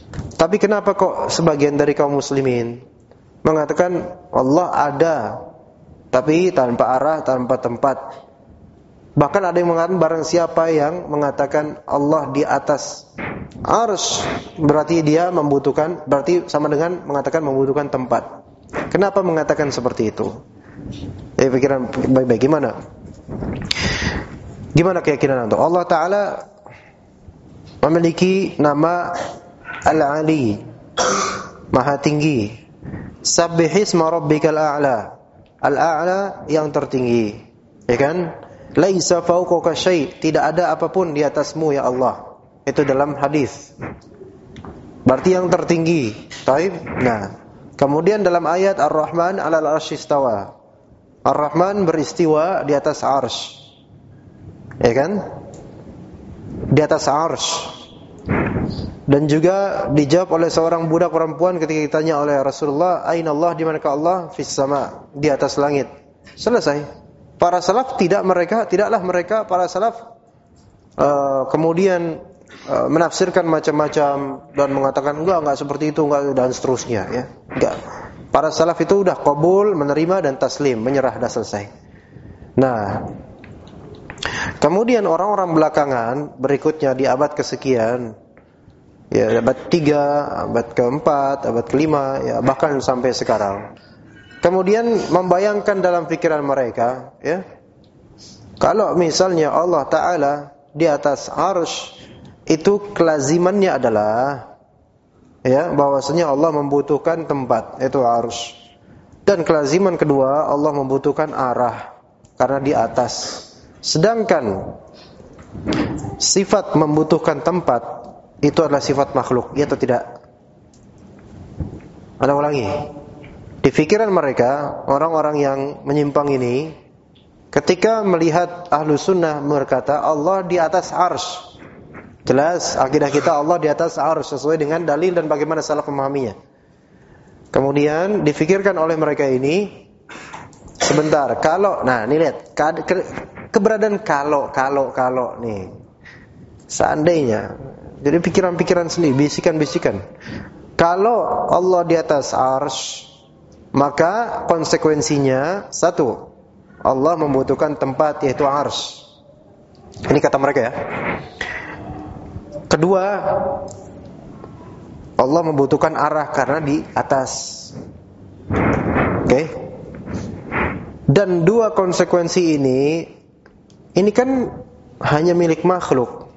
Tapi kenapa kok sebagian dari kaum muslimin mengatakan Allah ada, tapi tanpa arah, tanpa tempat? Bahkan ada yang mengatakan barang siapa yang mengatakan Allah di atas arsy, berarti dia membutuhkan, berarti sama dengan mengatakan membutuhkan tempat. Kenapa mengatakan seperti itu? Pikiran baik-baik, gimana? Gimana keyakinan antum? Allah Ta'ala memiliki nama Al-Ali, Maha Tinggi. Sabbihisma rabbikal a'la. Al-a'la yang tertinggi, ya kan? Laisa fawqaka syai', tidak ada apapun di atasmu ya Allah. Itu dalam hadis. Berarti yang tertinggi. Baik. Nah, kemudian dalam ayat Ar-Rahman 'alal 'arsy istawa. Ar-Rahman beristiwa di atas arsy. Ya kan? Di atas arsy. Dan juga dijawab oleh seorang budak perempuan ketika ditanya oleh Rasulullah, "Aina Allah?" Di manakah Allah? Fis sama, di atas langit. Selesai. Para salaf tidaklah mereka para salaf kemudian menafsirkan macam-macam dan mengatakan enggak seperti itu, enggak, dan seterusnya, ya. Enggak. Para salaf itu udah qabul, menerima dan taslim, menyerah, dah selesai. Nah, kemudian orang-orang belakangan berikutnya di abad kesekian, ya, abad 3, abad ke-4, abad ke-5, ya, bahkan sampai sekarang, kemudian membayangkan dalam pikiran mereka, ya, kalau misalnya Allah Ta'ala di atas arsy, itu kelazimannya adalah, ya, bahwasanya Allah membutuhkan tempat, yaitu arsy. Dan kelaziman kedua, Allah membutuhkan arah karena di atas. Sedangkan sifat membutuhkan tempat itu adalah sifat makhluk, ya atau tidak? Anda ulangi. Di pikiran mereka, orang-orang yang menyimpang ini, ketika melihat ahlu sunnah berkata Allah di atas arsy, jelas akidah kita Allah di atas arsy sesuai dengan dalil dan bagaimana salaf memahaminya. Kemudian difikirkan oleh mereka ini, sebentar, kalau, nah ini lihat keberadaan kalau nih, seandainya, jadi pikiran-pikiran sendiri, bisikan-bisikan. Kalau Allah di atas arsy, maka konsekuensinya satu, Allah membutuhkan tempat, yaitu arsy. Ini kata mereka, ya. Kedua, Allah membutuhkan arah karena di atas. Oke? Dan dua konsekuensi ini kan hanya milik makhluk.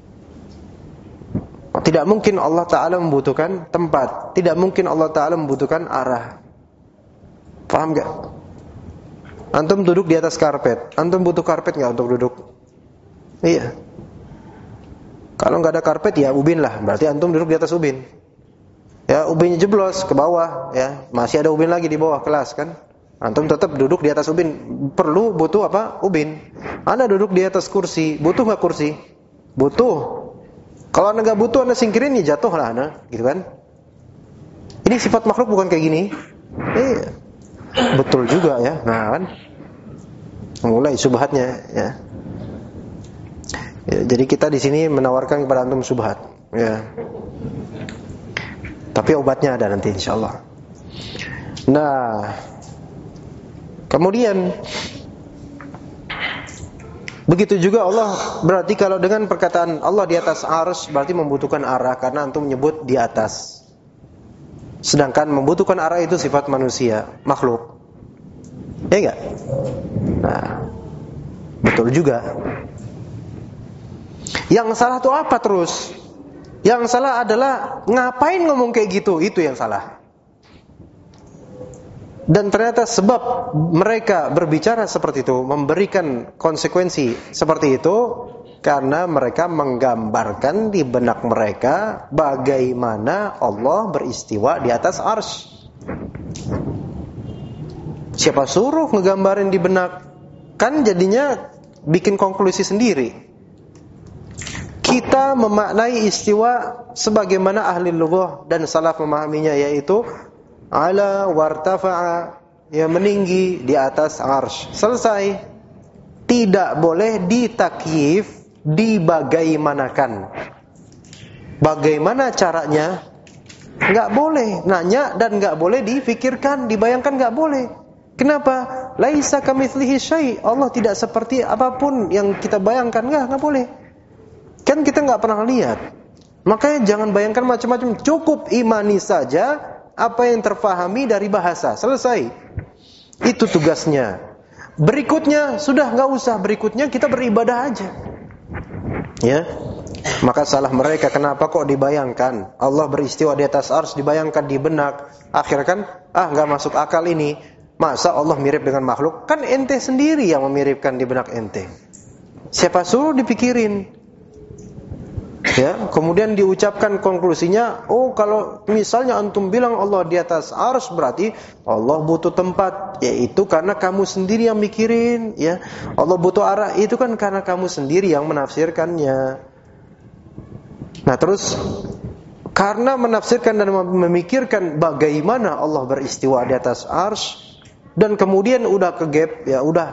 Tidak mungkin Allah Ta'ala membutuhkan tempat, tidak mungkin Allah Ta'ala membutuhkan arah. Paham gak? Antum duduk di atas karpet, antum butuh karpet gak untuk duduk? Iya. Kalau gak ada karpet, ya ubin lah, berarti antum duduk di atas ubin. Ya, ubinnya jeblos ke bawah, ya, masih ada ubin lagi di bawah kelas kan? Antum tetap duduk di atas ubin. Butuh apa? Ubin. Anda duduk di atas kursi, butuh gak kursi? Butuh. Kalau Anda gak butuh, Anda singkirin, ya jatuh lah Anda, gitu kan? Ini sifat makhluk bukan kayak gini. Iya. Betul juga, ya. Nah kan, mulai subhatnya, ya. Ya, jadi kita di sini menawarkan kepada antum subhat, ya. Tapi obatnya ada nanti insyaallah. Nah, kemudian begitu juga Allah, berarti kalau dengan perkataan Allah di atas arsy berarti membutuhkan arah karena antum menyebut di atas. Sedangkan membutuhkan arah itu sifat manusia, makhluk. Ya enggak? Nah, betul juga. Yang salah itu apa terus? Yang salah adalah ngapain ngomong kayak gitu, itu yang salah. Dan ternyata sebab mereka berbicara seperti itu, memberikan konsekuensi seperti itu, karena mereka menggambarkan di benak mereka bagaimana Allah beristiwa di atas arsy. Siapa suruh ngegambarin di benak? Kan jadinya bikin konklusi sendiri. Kita memaknai istiwa sebagaimana ahli lughah dan salaf memahaminya, yaitu ala wartafa'a, yang meninggi di atas arsy. Selesai. Tidak boleh ditakyif, dibagaimanakan. Bagaimana caranya? Nggak boleh nanya dan nggak boleh difikirkan, dibayangkan, nggak boleh. Kenapa? Laisa kamitslihi syai'. Allah tidak seperti apapun yang kita bayangkan. Nggak boleh. Kan kita nggak pernah lihat. Makanya jangan bayangkan macam-macam. Cukup imani saja apa yang terfahami dari bahasa. Selesai. Itu tugasnya. Berikutnya sudah nggak usah. Berikutnya kita beribadah aja. Ya. Maka salah mereka, kenapa kok dibayangkan Allah beristiwa di atas arsy, dibayangkan di benak. Akhirnya kan nggak masuk akal ini. Masa Allah mirip dengan makhluk? Kan ente sendiri yang memiripkan di benak ente. Siapa suruh dipikirin? Ya, kemudian diucapkan konklusinya, kalau misalnya antum bilang Allah di atas arsy, berarti Allah butuh tempat. Yaitu karena kamu sendiri yang mikirin, ya. Allah butuh arah, itu kan karena kamu sendiri yang menafsirkannya. Nah, terus karena menafsirkan dan memikirkan bagaimana Allah beristiwa di atas arsy, dan kemudian udah kegap,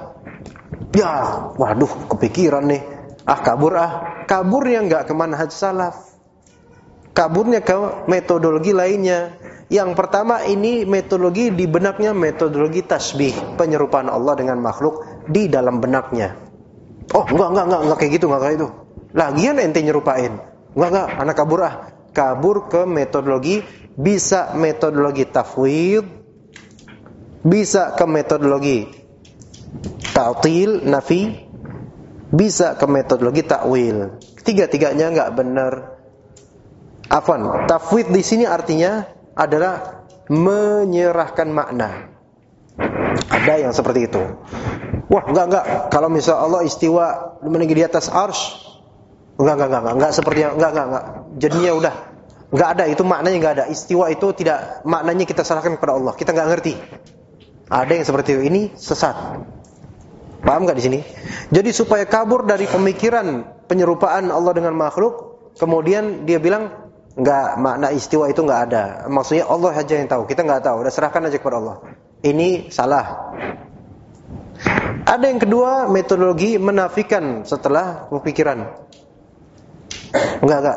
waduh, kepikiran nih. Kaburnya nggak ke manhaj salaf. Kaburnya ke metodologi lainnya. Yang pertama, ini metodologi di benaknya, metodologi tasbih, penyerupaan Allah dengan makhluk di dalam benaknya. Enggak kayak gitu, enggak kayak itu. Lagian ente nyerupain. Enggak, anak kabur ke metodologi, bisa metodologi tafwid, bisa ke metodologi ta'til, nafi, bisa ke metodologi ta'wil. Tiga-tiganya enggak benar. Afwan, tafwid di sini artinya adalah menyerahkan makna. Ada yang seperti itu. Enggak. Kalau misal Allah istiwa meninggi di atas arsy, enggak seperti enggak. Jadinya udah enggak ada, itu maknanya enggak ada. Istiwa itu tidak, maknanya kita serahkan kepada Allah. Kita enggak ngerti. Ada yang seperti itu, ini sesat. Paham enggak di sini? Jadi supaya kabur dari pemikiran penyerupaan Allah dengan makhluk, kemudian dia bilang enggak, makna istiwa itu enggak ada. Maksudnya Allah aja yang tahu, kita enggak tahu. Udah serahkan aja kepada Allah. Ini salah. Ada yang kedua, metodologi menafikan setelah pemikiran. Enggak.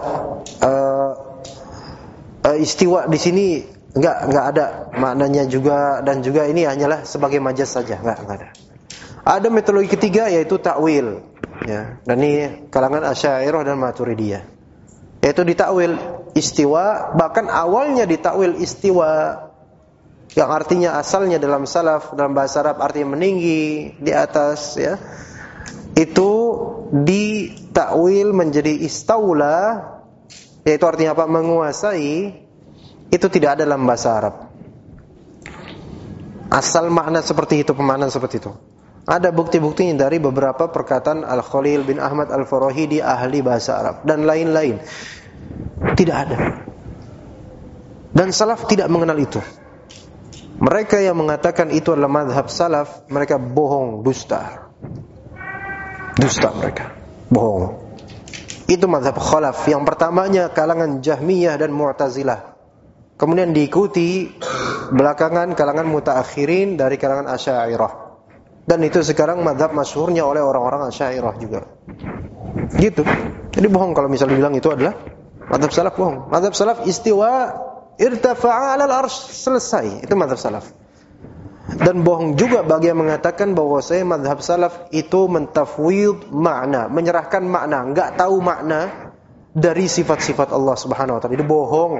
Istiwa di sini enggak ada maknanya juga, dan juga ini hanyalah sebagai majaz saja. Enggak ada. Ada metodologi ketiga, yaitu ta'wil. Ya, dan ini kalangan Asy'ariyah dan Maturidiyah. Yaitu ditakwil istiwa, bahkan awalnya ditakwil istiwa yang artinya asalnya dalam salaf, dalam bahasa Arab artinya meninggi, di atas, ya. Itu ditakwil menjadi istaula, yaitu artinya apa? Menguasai. Itu tidak ada dalam bahasa Arab. Asal makna seperti itu, pemaknaan seperti itu. Ada bukti-buktinya dari beberapa perkataan Al-Khalil bin Ahmad Al-Farahidi, ahli bahasa Arab, dan lain-lain. Tidak ada. Dan salaf tidak mengenal itu. Mereka yang mengatakan itu adalah mazhab salaf, mereka bohong, dusta mereka, bohong. Itu mazhab khalaf. Yang pertamanya kalangan Jahmiyah dan Mu'tazilah. Kemudian diikuti belakangan kalangan mutaakhirin dari kalangan Asy'ariyah. Dan itu sekarang mazhab masyhurnya oleh orang-orang Asy'ariyah juga. Gitu. Jadi bohong kalau misalnya bilang itu adalah mazhab salaf, bohong. Mazhab salaf istiwa irtafa'a 'alal arsy, selesai. Itu mazhab salaf. Dan bohong juga bagi yang mengatakan bahwa saya mazhab salaf itu mentafwid makna, menyerahkan makna, enggak tahu makna dari sifat-sifat Allah Subhanahu wa taala. Itu bohong.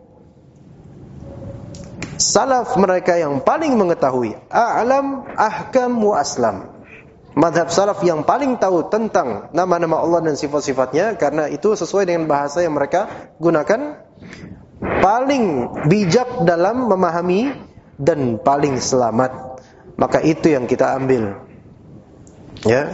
Salaf mereka yang paling mengetahui, a'lam, ahkam wa aslam. Mazhab salaf yang paling tahu tentang nama-nama Allah dan sifat-sifatnya, karena itu sesuai dengan bahasa yang mereka gunakan, paling bijak dalam memahami dan paling selamat. Maka itu yang kita ambil. Ya.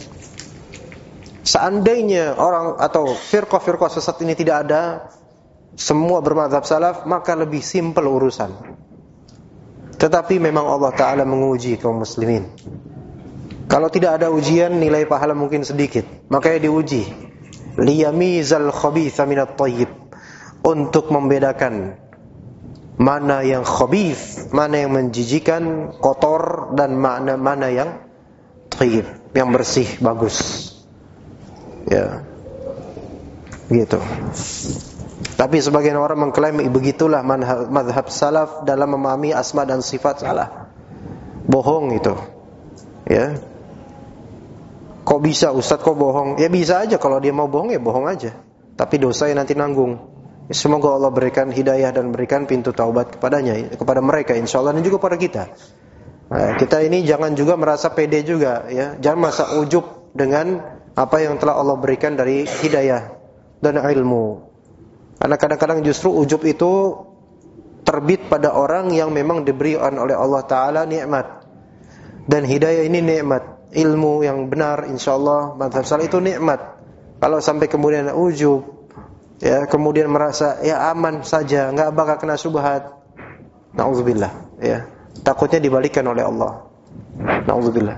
Seandainya orang atau firqah-firqah sesat ini tidak ada, semua bermadzhab salaf, maka lebih simpel urusan. Tetapi memang Allah Ta'ala menguji kaum muslimin. Kalau tidak ada ujian, nilai pahala mungkin sedikit. Makanya diuji. Liyamizal khabitha minat thayyib. Untuk membedakan mana yang khabith, mana yang menjijikan, kotor, dan mana yang thayyib, yang bersih, bagus. Ya. Gitu. Tapi sebagian orang mengklaim begitulah mazhab salaf dalam memahami asma dan sifat. Salah. Bohong itu. Ya. Kok bisa Ustaz kok bohong? Ya bisa aja, kalau dia mau bohong ya bohong aja. Tapi dosa yang nanti nanggung. Semoga Allah berikan hidayah dan berikan pintu taubat kepada mereka insyaallah, dan juga pada kita. Nah, kita ini jangan juga merasa pede juga ya. Jangan merasa ujub dengan apa yang telah Allah berikan dari hidayah dan ilmu. Karena kadang-kadang justru ujub itu terbit pada orang yang memang diberikan oleh Allah Ta'ala nikmat. Dan hidayah ini nikmat. Ilmu yang benar insyaallah mazhab salaf itu nikmat. Kalau sampai kemudian ujub, ya, kemudian merasa ya aman saja, enggak bakal kena syubhat, nauzubillah, ya. Takutnya dibalikan oleh Allah. Nauzubillah.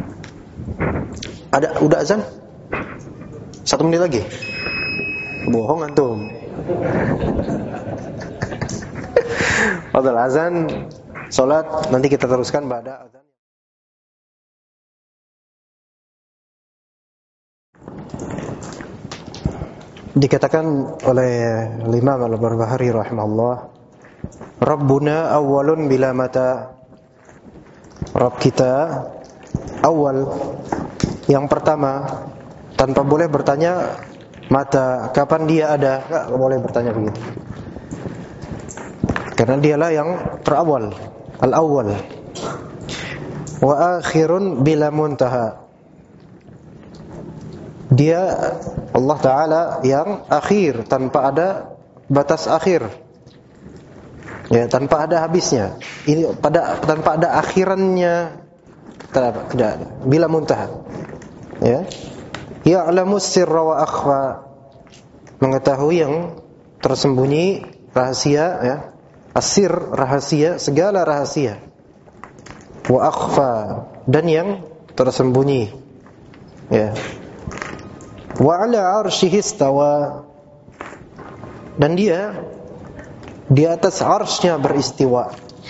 Udah azan? 1 menit lagi. Bohong antum. Padahal azan, salat nanti kita teruskan pada azan. Dikatakan oleh Imam Al-Barbahari rahimahullah, Rabbuna awwalun bila mata. Rabb kita awal, yang pertama, tanpa boleh bertanya mata, kapan dia ada. Enggak boleh bertanya begitu. Karena dialah yang terawal, al-awwal. Wa akhirun bila muntaha. Dia Allah Ta'ala yang akhir, tanpa ada batas akhir, ya, tanpa ada habisnya. Ini tanpa ada akhirannya, tidak ada. Bila muntaha, ya. Ya'lamus sirra wa akhfa, mengetahui yang tersembunyi, rahasia, ya. Asir, rahasia, segala rahasia. Wa akhfa, dan yang tersembunyi, ya. Wa ala arsyihi istawa, dan dia di atas arsy-Nya beristiwa,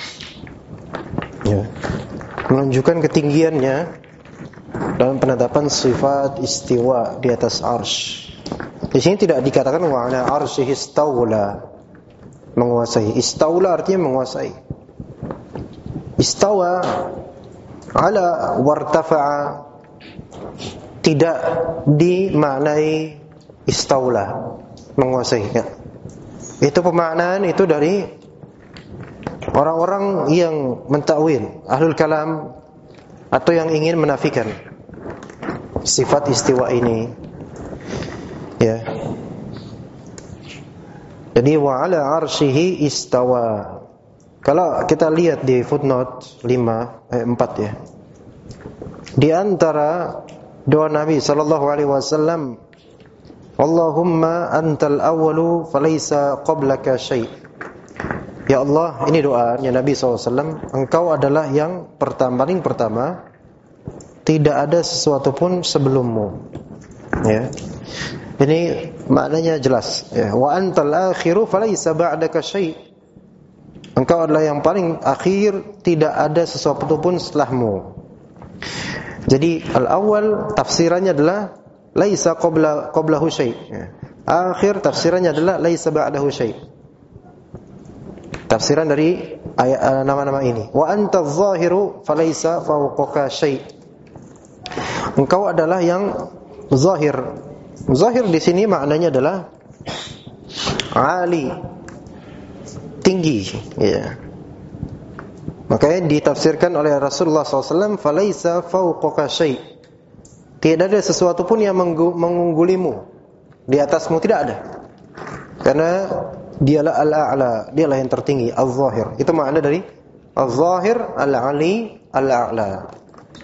ya. Menunjukkan ketinggiannya dalam penetapan sifat istiwa di atas arsy. Di sini tidak dikatakan wa ala arsyihi istawla, menguasai. Istawla artinya menguasai. Istawa ala wartafa'a tidak dimaknai istawla, menguasai, ya. Itu pemaknaan itu dari orang-orang yang mentakwil, ahlul kalam, atau yang ingin menafikan sifat istiwa ini, ya. Jadi wa ala arsyihi istawa. Kalau kita lihat di footnote 4 ya, di antara doa Nabi sallallahu alaihi wasallam, Allahumma antal awwalu falaysa qablaka syai'. Ya Allah, ini doanya Nabi SAW, Engkau adalah yang paling pertama, tidak ada sesuatu pun sebelummu, ya. Ini maknanya jelas, ya. Wa antal akhiru falaysa ba'daka syai'. Engkau adalah yang paling akhir, tidak ada sesuatu pun setelahmu. Jadi al-awwal tafsirannya adalah laisa qablahu syai'. Akhir tafsirannya adalah laisa ba'dahu syai'. Tafsiran dari ayat nama-nama ini. Wa anta adh-dhahiru falaysa fawqaka syai'. Engkau adalah yang zahir. Zahir di sini maknanya adalah ali, tinggi, ya. Makanya ditafsirkan oleh Rasulullah SAW, falaisa fauqaka syai'. Tidak ada sesuatu pun yang mengunggulimu, di atasmu tidak ada. Karena dialah al-a'la, dialah yang tertinggi, al-zahir. Itu makna dari al-zahir, al-ali, al-a'la.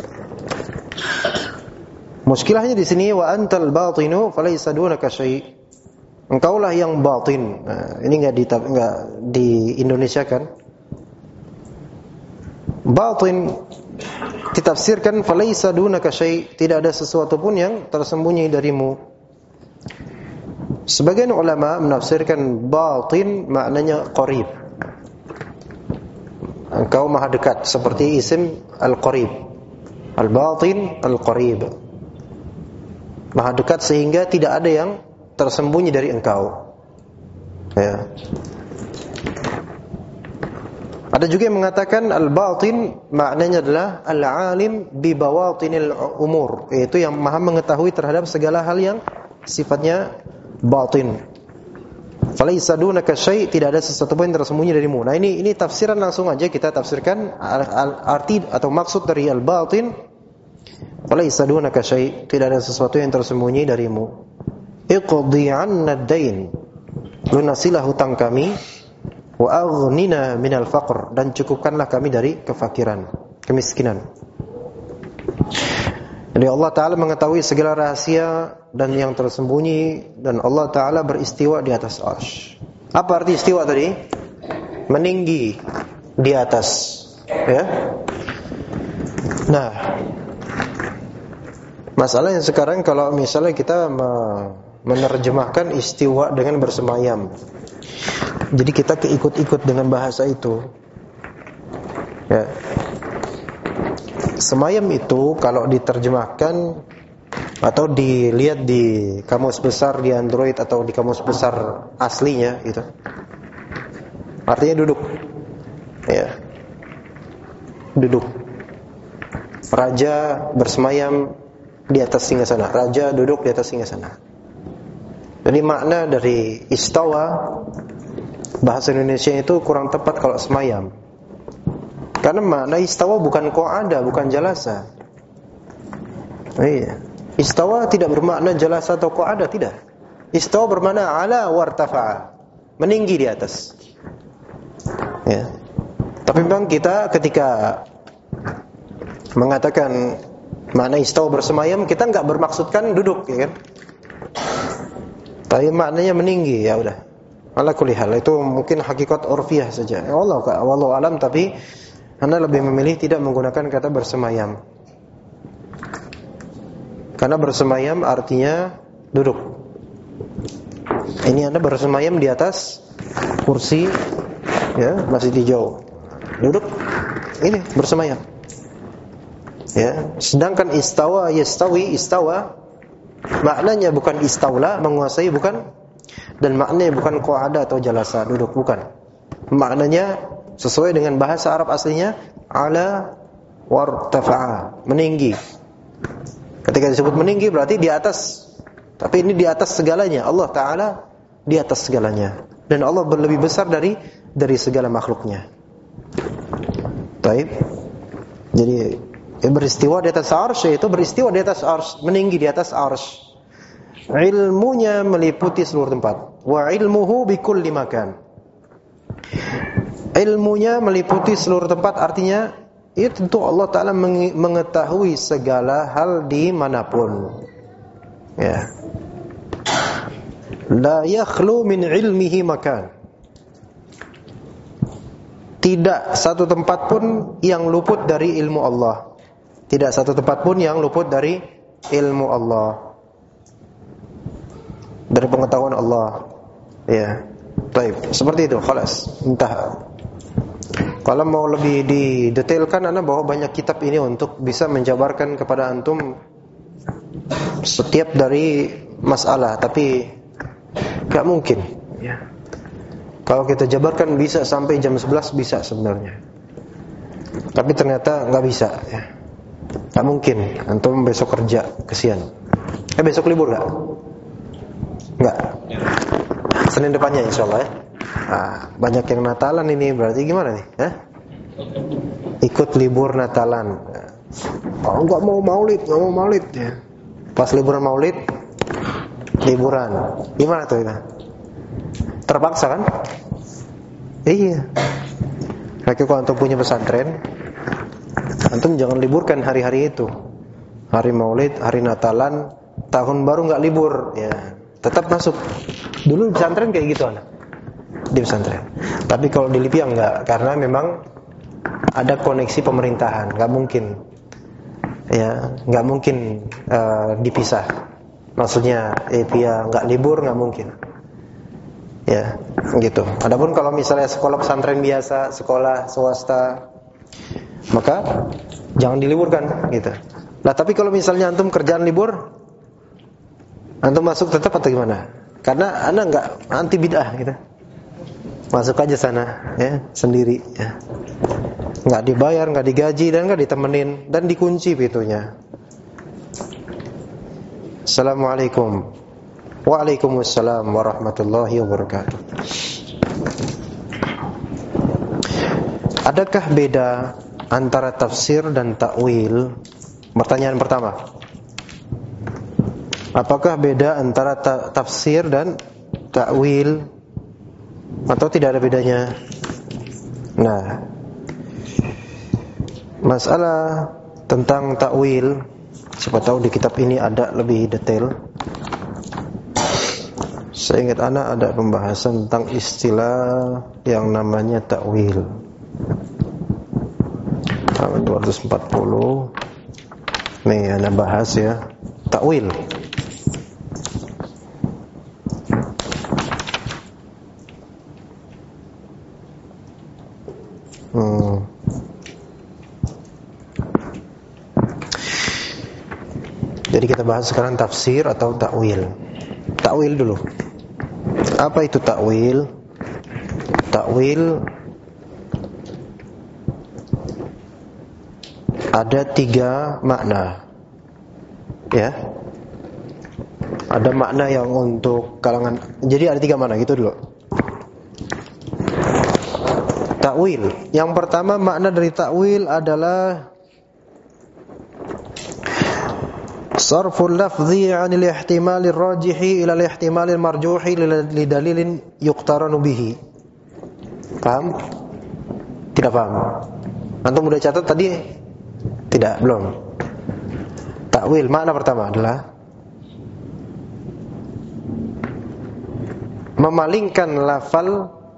Muskilahnya di sini wa antal batinu falaisa dunaka syai'. Engkaulah yang batin. Nah, ini enggak di Indonesia kan? Batin ditafsirkan falaisa dunaka syai', tidak ada sesuatu pun yang tersembunyi darimu. Sebagian ulama menafsirkan batin maknanya qarib. Engkau maha dekat, seperti isim al-qarib. Al-batin al-qarib. Maha dekat sehingga tidak ada yang tersembunyi dari engkau. Ya. Ada juga yang mengatakan al-batin maknanya adalah al-alim bi bawatinil umur, yaitu yang maha mengetahui terhadap segala hal yang sifatnya batin. Falaisa dunaka syai', tidak ada sesuatu pun yang tersembunyi darimu. Nah, ini tafsiran langsung aja kita tafsirkan arti atau maksud dari al-batin. Falaisa dunaka syai', tidak ada sesuatu yang tersembunyi darimu. Iqdi 'anna ad-dain, lunasilah hutang kami, wa aghnina minal faqr, dan cukupkanlah kami dari kefakiran, kemiskinan. Jadi Allah Ta'ala mengetahui segala rahasia dan yang tersembunyi, dan Allah Ta'ala beristiwa di atas arsy. Apa arti istiwa tadi? Meninggi di atas, ya. Nah, masalahnya sekarang kalau misalnya kita menerjemahkan istiwa dengan bersemayam, jadi kita keikut-ikut dengan bahasa itu, ya. Semayam itu kalau diterjemahkan atau dilihat di kamus besar di Android atau di kamus besar aslinya gitu, artinya duduk, ya. Duduk. Raja bersemayam di atas singgasana. Raja duduk di atas singgasana. Jadi makna dari istawa bahasa Indonesia itu kurang tepat kalau semayam. Karena makna istawa bukan qa'ada, bukan jalasa. Iya. Istawa tidak bermakna jalasa atau qa'ada, tidak. Istawa bermakna ala wartafa'a, meninggi di atas. Ya. Tapi memang kita ketika mengatakan makna istawa bersemayam, kita enggak bermaksudkan duduk, ya kan? Tapi maknanya meninggi, ya udah. Ala kulli hal, itu mungkin hakikat urfiyah saja. Wallahu alam, tapi Anda lebih memilih tidak menggunakan kata bersemayam. Karena bersemayam artinya duduk. Ini Anda bersemayam di atas kursi, ya, masjid hijau. Duduk, ini bersemayam. Ya, sedangkan istawa, yastawi, istawa maknanya bukan istaula, menguasai, bukan, dan maknanya bukan qa'ada atau jalasa, duduk, bukan. Maknanya sesuai dengan bahasa Arab aslinya ala wartafa'a, meninggi. Ketika disebut meninggi berarti di atas. Tapi ini di atas segalanya. Allah Ta'ala di atas segalanya, dan Allah lebih besar dari segala makhluknya. Baik. Jadi beristiwa di atas arsy, itu beristiwa di atas arsy, meninggi di atas arsy. Ilmunya meliputi seluruh tempat. Wa ilmuhu bikulli makan. Ilmunya meliputi seluruh tempat, artinya itu tentu Allah Ta'ala mengetahui segala hal di manapun, ya. La yakhlu min ilmihi makan. Tidak satu tempat pun yang luput dari ilmu Allah. Tidak satu tempat pun yang luput dari ilmu Allah, dari pengetahuan Allah, ya. Baik, seperti itu, khalas, entah. Kalau mau lebih didetailkan, Anda bawa banyak kitab ini untuk bisa menjabarkan kepada antum setiap dari masalah, tapi gak mungkin, ya. Kalau kita jabarkan bisa sampai jam 11 bisa sebenarnya, tapi ternyata gak bisa, ya. Gak mungkin. Antum besok kerja, kesian. Besok libur gak? Enggak. Senin depannya insyaallah, ya. Nah, banyak yang Natalan ini, berarti gimana nih? Ikut libur Natalan. Oh, nggak mau maulid, ya. Pas liburan maulid, liburan. Gimana tuh itu? Terpaksa kan? Iya. Lagi kalau antum punya pesantren, antum jangan liburkan hari-hari itu. Hari maulid, hari Natalan, tahun baru nggak libur, ya. Tetap masuk. Dulu pesantren kayak gitu, anak. Di pesantren. Tapi kalau di Libya enggak, karena memang ada koneksi pemerintahan, enggak mungkin, ya, enggak mungkin dipisah. Maksudnya dia enggak libur, enggak mungkin, ya, gitu. Adapun kalau misalnya sekolah pesantren biasa, sekolah swasta, maka jangan diliburkan, gitu. Lah tapi kalau misalnya antum kerjaan libur, antum masuk tetap atau gimana? Karena Anda enggak anti bid'ah, gitu. Masuk aja sana, ya, sendiri, ya. Nggak dibayar, nggak digaji, dan nggak ditemenin, dan dikunci pintunya. Assalamualaikum. Waalaikumsalam warahmatullahi wabarakatuh. Adakah beda antara tafsir dan takwil? Pertanyaan pertama. Apakah beda antara tafsir dan takwil? Atau tidak ada bedanya? Nah, masalah tentang takwil, siapa tahu di kitab ini ada lebih detail. Saya ingat anak ada pembahasan tentang istilah yang namanya takwil. Halaman 240. Nih anak bahas ya, takwil. Jadi kita bahas sekarang tafsir atau takwil. Takwil dulu. Apa itu takwil? Takwil ada 3 makna. Ya. Ada makna yang untuk kalangan. Jadi ada 3 makna gitu dulu. Takwil. Yang pertama makna dari takwil adalah sarful lafzi 'anil ihtimalir rajihi ila al-ihtimalil marjuhi li dalilin yuqtaranu bihi. Paham? Tidak paham? Antum udah catat tadi? Tidak, belum. Takwil makna pertama adalah memalingkan lafal,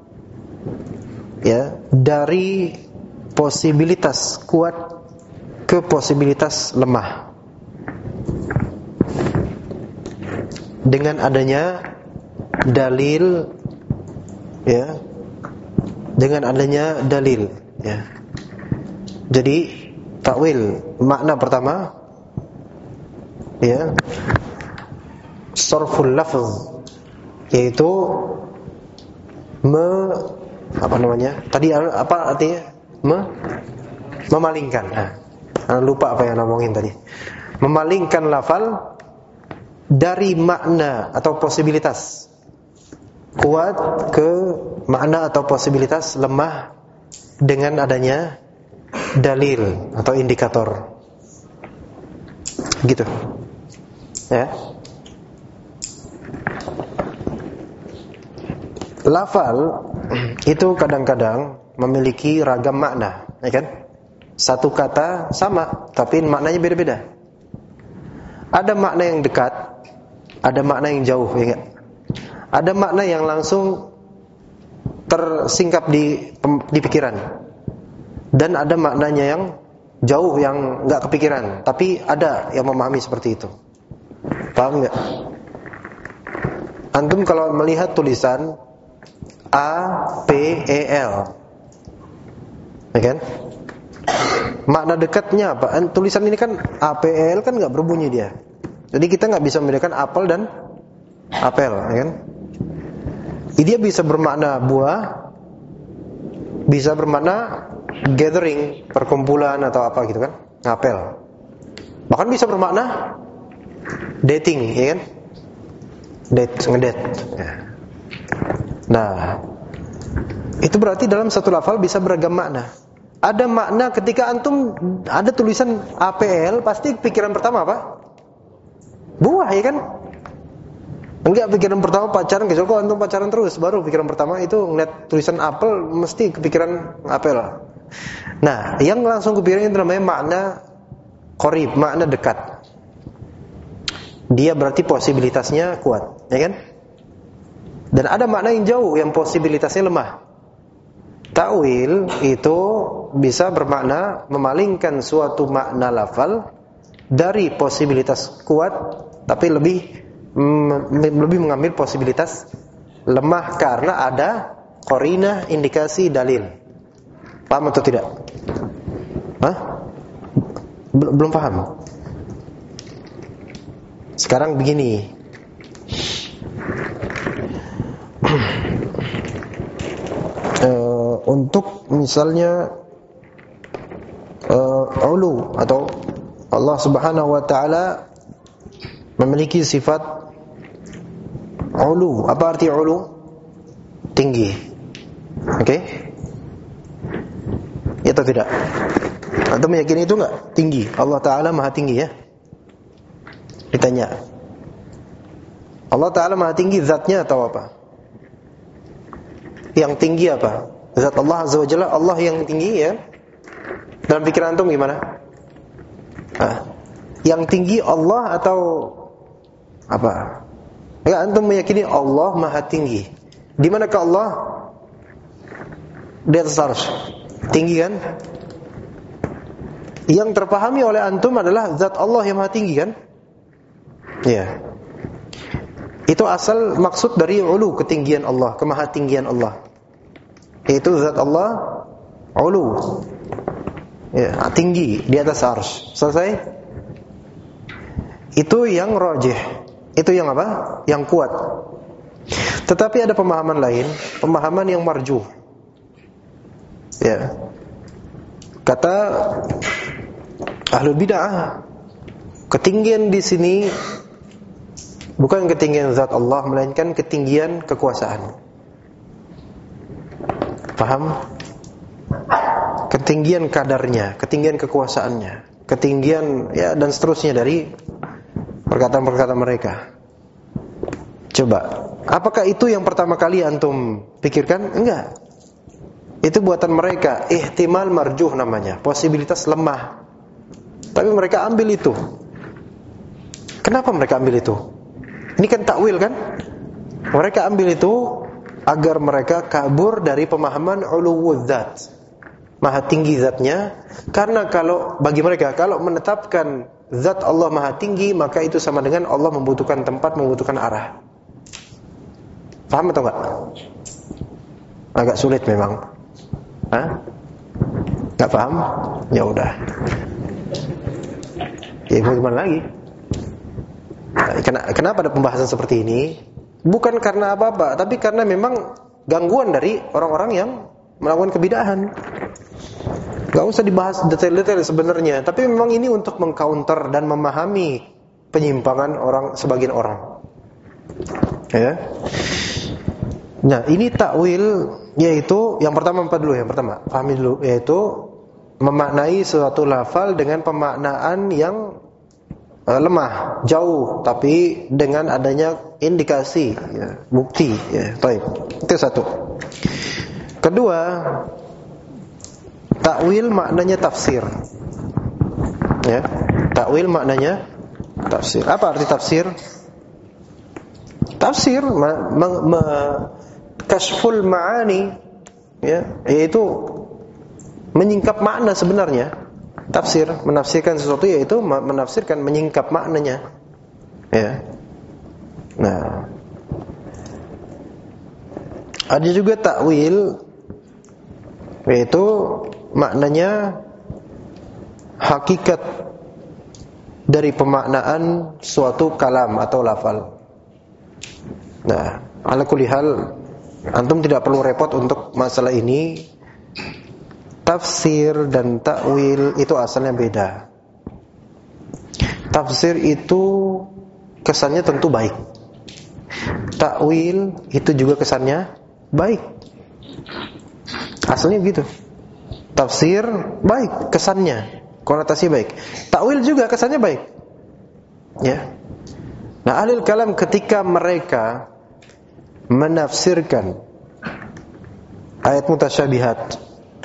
ya, dari posibilitas kuat ke posibilitas lemah dengan adanya dalil, ya, dengan adanya dalil, ya. Jadi takwil makna pertama, ya, sarful lafz, yaitu apa namanya? Tadi apa artinya? Memalingkan. Nah, lupa apa yang ngomongin tadi. Memalingkan lafal dari makna atau posibilitas kuat ke makna atau posibilitas lemah dengan adanya dalil atau indikator. Gitu. Ya. Lafal itu kadang-kadang memiliki ragam makna, ya kan? Satu kata sama, tapi maknanya beda-beda. Ada makna yang dekat, ada makna yang jauh, ya kan? Ada makna yang langsung tersingkap di pikiran, dan ada maknanya yang jauh yang nggak kepikiran, tapi ada yang memahami seperti itu. Paham nggak? Antum kalau melihat tulisan APEL, ya kan? Makna dekatnya apa? Tulisan ini kan APL kan nggak berbunyi dia. Jadi kita nggak bisa membedakan apel dan apel, ya kan? Dia bisa bermakna buah, bisa bermakna gathering, perkumpulan atau apa gitu kan? Apel. Bahkan bisa bermakna dating, ya kan? Ngedate. Ya. Nah, itu berarti dalam satu lafal bisa beragam makna. Ada makna ketika antum ada tulisan APL, pasti pikiran pertama apa? Buah, ya kan? Enggak, pikiran pertama pacaran, kecuali kalau antum pacaran terus, baru pikiran pertama itu ngeliat tulisan apel, mesti kepikiran apel. Nah, yang langsung kepikiran itu namanya makna qarib, makna dekat. Dia berarti posibilitasnya kuat, ya kan? Dan ada makna yang jauh, yang posibilitasnya lemah. Takwil itu bisa bermakna memalingkan suatu makna lafal dari posibilitas kuat, tapi lebih mengambil posibilitas lemah karena ada qarinah, indikasi, dalil. Paham atau tidak? Hah? Belum paham? Sekarang begini. untuk misalnya ulu, atau Allah Subhanahu wa taala memiliki sifat ulu. Apa arti ulu? Tinggi. Oke? Ya atau tidak? Antum meyakini itu enggak? Tinggi. Allah taala maha tinggi ya. Ditanya, Allah taala maha tinggi zatnya atau apa? Yang tinggi apa? Zat Allah azza wa jalla, Allah yang tinggi ya. Dalam pikiran antum gimana? Yang tinggi Allah atau apa? Ya, antum meyakini Allah maha tinggi. Di manakah Allah? Di atas arsy. Tinggi kan? Yang terpahami oleh antum adalah zat Allah yang maha tinggi kan? Iya. Itu asal maksud dari ulu, ketinggian Allah, kemahatinggian Allah. Yaitu zat Allah ulu. Ya, tinggi di atas arsy. Selesai? Itu yang rajih. Itu yang apa? Yang kuat. Tetapi ada pemahaman lain, pemahaman yang marjuh. Ya. Kata Ahlul Bid'ah, ketinggian di sini bukan ketinggian zat Allah, melainkan ketinggian kekuasaan. Paham? Ketinggian kadarnya, ketinggian kekuasaannya, ketinggian ya dan seterusnya dari perkataan-perkataan mereka. Coba, apakah itu yang pertama kali antum pikirkan? Enggak. Itu buatan mereka, ihtimal marjuh namanya, posibilitas lemah. Tapi mereka ambil itu. Kenapa mereka ambil itu? Ini kan takwil kan? Mereka ambil itu agar mereka kabur dari pemahaman uluwuz zat, maha tinggi zatnya. Karena kalau bagi mereka, kalau menetapkan zat Allah maha tinggi, maka itu sama dengan Allah membutuhkan tempat, membutuhkan arah. Paham atau enggak? Agak sulit memang. Enggak paham? Ya udah. Ya bagaimana lagi? Kenapa ada pembahasan seperti ini? Bukan karena apa-apa, tapi karena memang gangguan dari orang-orang yang melakukan kebidahan. Gak usah dibahas detail-detail sebenarnya, tapi memang ini untuk mengcounter dan memahami penyimpangan sebagian orang. Ya. Nah, ini takwil, yaitu yang pertama pahami dulu, yaitu memaknai suatu lafal dengan pemaknaan yang lemah, jauh, tapi dengan adanya indikasi, ya, bukti, ya, baik. Itu satu. Kedua, takwil maknanya tafsir. Ya, takwil maknanya tafsir. Apa arti tafsir? Tafsir kashful ma'ani, ya, yaitu menyingkap makna sebenarnya. Tafsir, menafsirkan sesuatu, yaitu menafsirkan, menyingkap maknanya. Ya. Nah, ada juga takwil, yaitu maknanya hakikat dari pemaknaan suatu kalam atau lafal. Nah, ala kulli hal, antum tidak perlu repot untuk masalah ini. Tafsir dan takwil itu asalnya beda. Tafsir itu kesannya tentu baik. Takwil itu juga kesannya baik. Asalnya begitu. Tafsir baik kesannya, konotasi baik. Takwil juga kesannya baik. Ya. Nah, ahlul kalam ketika mereka menafsirkan ayat mutasyabihat,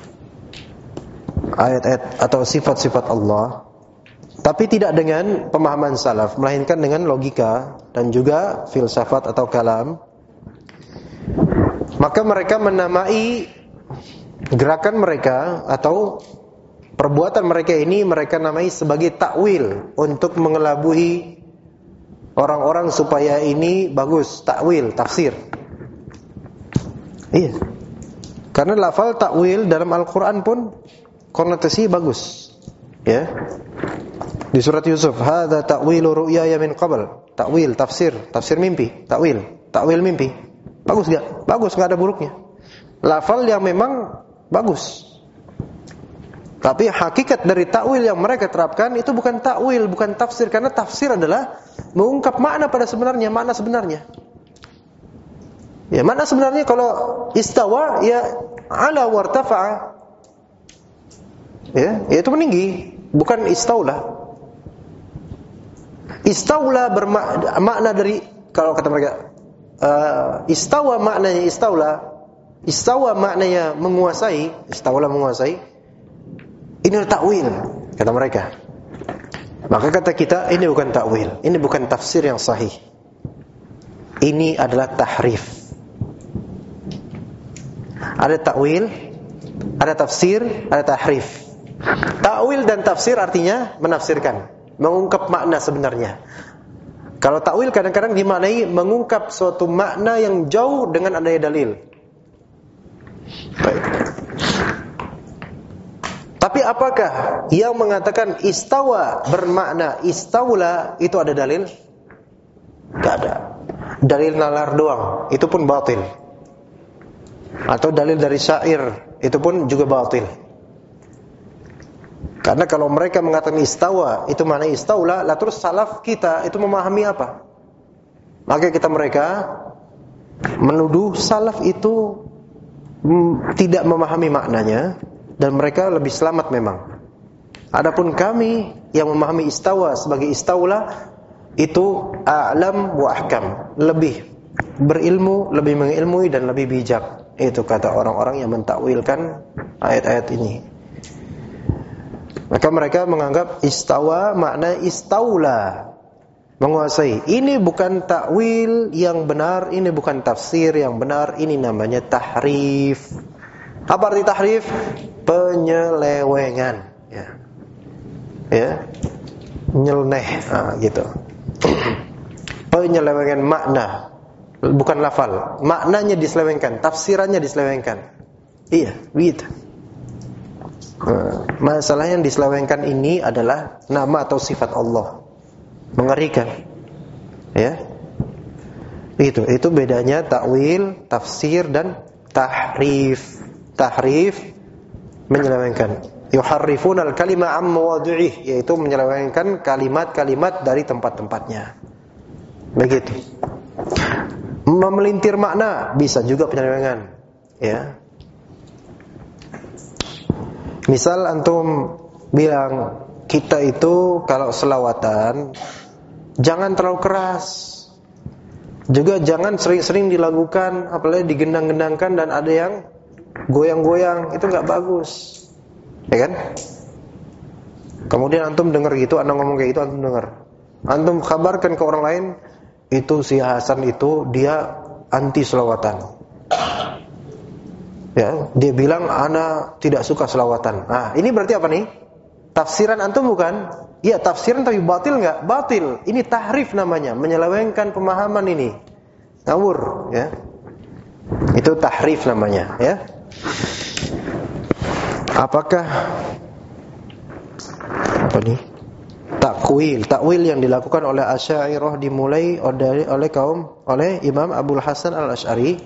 ayat-ayat atau sifat-sifat Allah, tapi tidak dengan pemahaman salaf, melainkan dengan logika dan juga filsafat atau kalam, maka mereka menamai gerakan mereka atau perbuatan mereka ini, mereka namai sebagai takwil, untuk mengelabui orang-orang supaya ini bagus, takwil, tafsir. Iya. Karena lafal takwil dalam Al-Quran pun konotasi bagus. Ya. Di surat Yusuf, hadza ta'wilu ru'yaya min qabl. Takwil, tafsir mimpi, takwil mimpi. Bagus enggak? Bagus, enggak ada buruknya. Lafal yang memang bagus. Tapi hakikat dari takwil yang mereka terapkan itu bukan takwil, bukan tafsir, karena tafsir adalah mengungkap makna pada sebenarnya, makna sebenarnya. Ya, makna sebenarnya kalau istawa ya ala wartafa'a. Ya, itu meninggi, bukan istaula. Istaula bermakna dari, kalau kata mereka istawa maknanya istawa maknanya menguasai, istaula menguasai. Ini takwil, kata mereka. Maka kata kita, ini bukan takwil, ini bukan tafsir yang sahih. Ini adalah tahrif. Ada takwil, ada tafsir, ada tahrif. Takwil dan tafsir artinya menafsirkan, mengungkap makna sebenarnya. Kalau takwil kadang-kadang dimaknai mengungkap suatu makna yang jauh dengan adanya dalil. Baik. Tapi apakah yang mengatakan istawa bermakna istaula itu ada dalil? Tidak ada. Dalil nalar doang, itu pun batil. Atau dalil dari syair, itu pun juga batil. Karena kalau mereka mengatakan istawa itu makna istaula, lah terus salaf kita itu memahami apa? Maka kita mereka menuduh salaf itu tidak memahami maknanya, dan mereka lebih selamat memang. Adapun kami yang memahami istawa sebagai istaula itu a'lam wa ahkam, lebih berilmu, lebih mengilmui dan lebih bijak. Itu kata orang-orang yang mentakwilkan ayat-ayat ini. Maka mereka menganggap istawa makna istaula, menguasai. Ini bukan takwil yang benar, ini bukan tafsir yang benar, ini namanya tahrif. Apa arti tahrif? Penyelewengan, ya, nyeleneh, gitu. Penyelewengan makna, bukan lafal. Maknanya diselewengkan, tafsirannya diselewengkan. Iya, begitu. Masalah yang diselewengkan ini adalah nama atau sifat Allah. Mengerikan, ya. Itu bedanya takwil, tafsir dan tahrif. Tahrif menyelewengkan, yuharrifuna al-kalima am mawadhi'ih, yaitu menyelewengkan kalimat-kalimat dari tempat-tempatnya. Begitu. Memelintir makna bisa juga penyelewengan, ya. Misal antum bilang kita itu kalau selawatan jangan terlalu keras, juga jangan sering-sering dilakukan, apalagi digendang-gendangkan dan ada yang goyang-goyang, itu enggak bagus. Ya kan? Kemudian antum dengar gitu, anda ngomong kayak gitu, antum dengar. Antum kabarkan ke orang lain, itu si Hasan itu dia anti selawatan. Ya, dia bilang ana tidak suka selawatan. Nah, ini berarti apa nih? Tafsiran antum bukan? Iya, tafsiran tapi batil enggak? Batil. Ini tahrif namanya, menyelewengkan pemahaman ini. Ngawur, ya. Itu tahrif namanya, ya. Apakah apa nih? Takwil yang dilakukan oleh Asy'ariyah dimulai oleh Imam Abul Hasan Al-Asy'ari.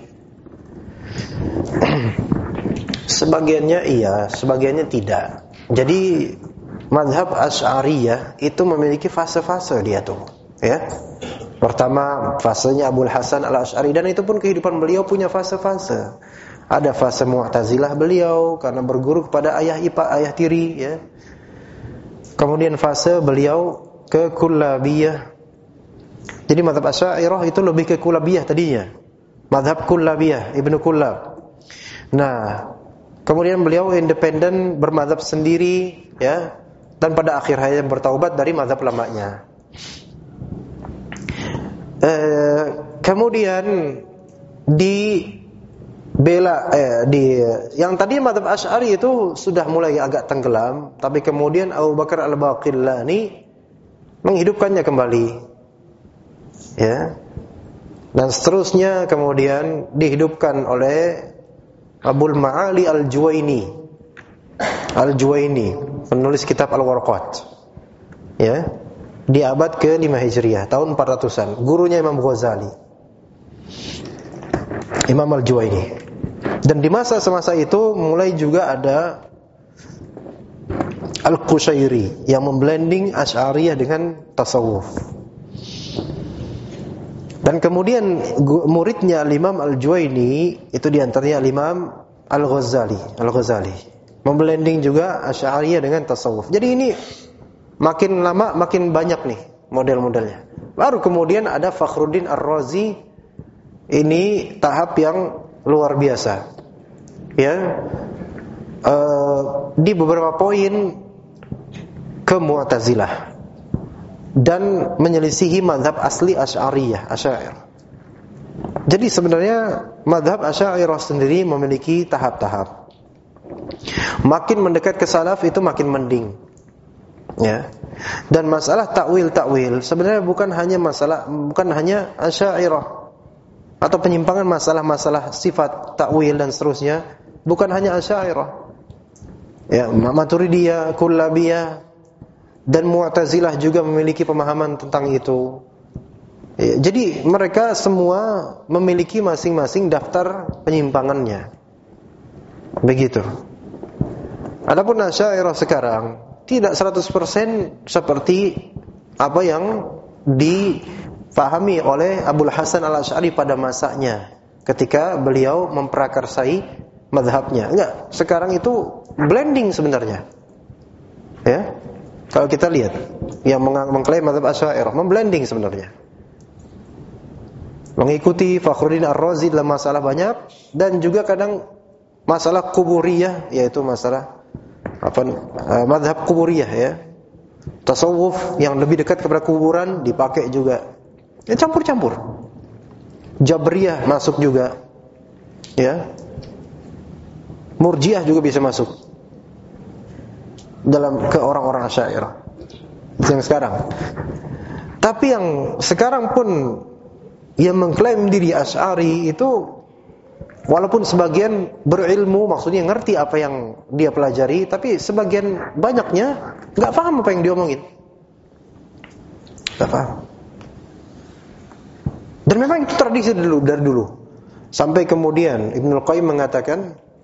Sebagiannya iya, sebagiannya tidak. Jadi mazhab Asy'ariyah itu memiliki fase-fase dia tuh, ya. Pertama fasenya Abul Hasan Al-Asy'ari, dan itu pun kehidupan beliau punya fase-fase. Ada fase Mu'tazilah beliau karena berguru kepada ayah tiri, ya. Kemudian fase beliau ke Kullabiyah. Jadi mazhab Asy'ariyah itu lebih ke Kullabiyah tadinya. Mazhab Kullabiyah, Ibnu Kullab. Nah, kemudian beliau independen bermazhab sendiri, ya. Dan pada akhir hayatnya bertaubat dari mazhab lamanya. Kemudian yang tadi mazhab Asy'ari itu sudah mulai agak tenggelam, tapi kemudian Abu Bakar Al-Baqillani menghidupkannya kembali, ya. Dan seterusnya kemudian dihidupkan oleh Abul Ma'ali Al-Juwaini, penulis kitab Al-Warqat, ya, di abad ke-5 Hijriah, tahun 400-an, gurunya Imam Ghazali, Imam Al-Juwaini. Dan di masa-masa itu mulai juga ada Al-Qushairi yang memblending Asy'ariyah dengan tasawuf. Dan kemudian muridnya Imam Al-Juwaini itu diantaranya Imam Al-Ghazali memblending juga Asy'ariyah dengan tasawuf. Jadi ini makin lama makin banyak nih model-modelnya. Baru kemudian ada Fakhruddin Ar-Razi, ini tahap yang luar biasa. Ya. Di beberapa poin ke Mu'tazilah dan menyelisihi mazhab asli Asy'ariyah, Asy'ariyah. Jadi sebenarnya mazhab Asy'ariyah sendiri memiliki tahap-tahap. Makin mendekat ke salaf itu makin mending. Ya. Dan masalah takwil sebenarnya bukan hanya Asy'ariyah atau penyimpangan masalah-masalah sifat takwil dan seterusnya, bukan hanya Asy'ariyah. Ya, Maturidiyah, Kullabiyah dan Mu'tazilah juga memiliki pemahaman tentang itu. Ya, jadi mereka semua memiliki masing-masing daftar penyimpangannya. Begitu. Adapun Asy'ariyah sekarang tidak 100% seperti apa yang dipahami oleh Abul Hasan Al-Asy'ari pada masanya ketika beliau memprakarsai mazhabnya. Enggak, sekarang itu blending sebenarnya. Ya. Kalau kita lihat yang mengklaim mazhab Asy'ariyah memblending sebenarnya. Mengikuti Fakhruddin Ar-Razi dalam masalah banyak dan juga kadang masalah kuburiyah, yaitu masalah mazhab kuburiyah ya. Tasawuf yang lebih dekat kepada kuburan dipakai juga. Ya, campur-campur. Jabriyah masuk juga. Ya. Murji'ah juga bisa masuk dalam ke orang-orang Asy'ariyah yang sekarang. Tapi yang sekarang pun yang mengklaim diri Asy'ari itu walaupun sebagian berilmu, maksudnya ngerti apa yang dia pelajari, tapi sebagian banyaknya enggak paham apa yang diomongin. Enggak paham. Dan memang itu tradisi dari dulu. Sampai kemudian Ibnul Qayyim mengatakan,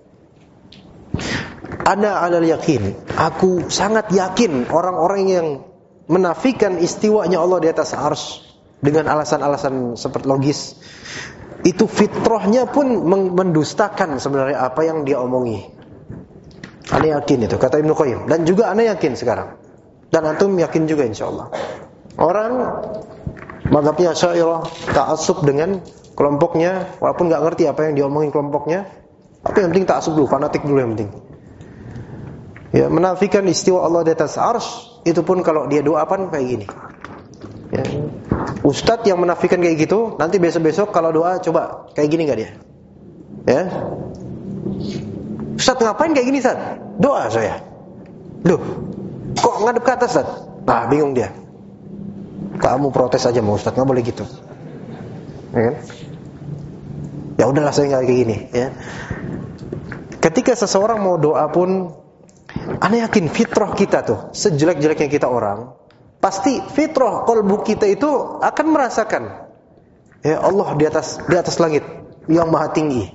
Ana alal yakin, aku sangat yakin orang-orang yang menafikan istiwanya Allah di atas arsy dengan alasan-alasan seperti logis, itu fitrahnya pun mendustakan sebenarnya apa yang dia omongi. Ana yakin itu, kata Ibnu Qayyim. Dan juga ana yakin sekarang. Dan antum yakin juga insyaallah. Orang mazhabnya Asy'ariyah ta'assub dengan kelompoknya, walaupun enggak ngerti apa yang diomongin kelompoknya, tapi yang penting ta'assub dulu, fanatik dulu yang penting. Ya, menafikan istiwa Allah di atas arsy itu pun kalau dia doa apa kayak gini. Ya. Ustadz yang menafikan kayak gitu, nanti besok-besok kalau doa coba kayak gini enggak dia? Ya. Ustadz ngapain kayak gini, Ustadz? Doa saya. Loh, kok ngadep ke atas, Ustadz? Nah, bingung dia. Kamu protes aja sama Ustadz, enggak boleh gitu. Ya kan? Ya udahlah saya enggak kayak gini, ya. Ketika seseorang mau doa pun, ana yakin fitrah kita tuh, sejelek-jeleknya kita orang, pasti fitrah qalbu kita itu akan merasakan ya Allah di atas langit yang maha tinggi.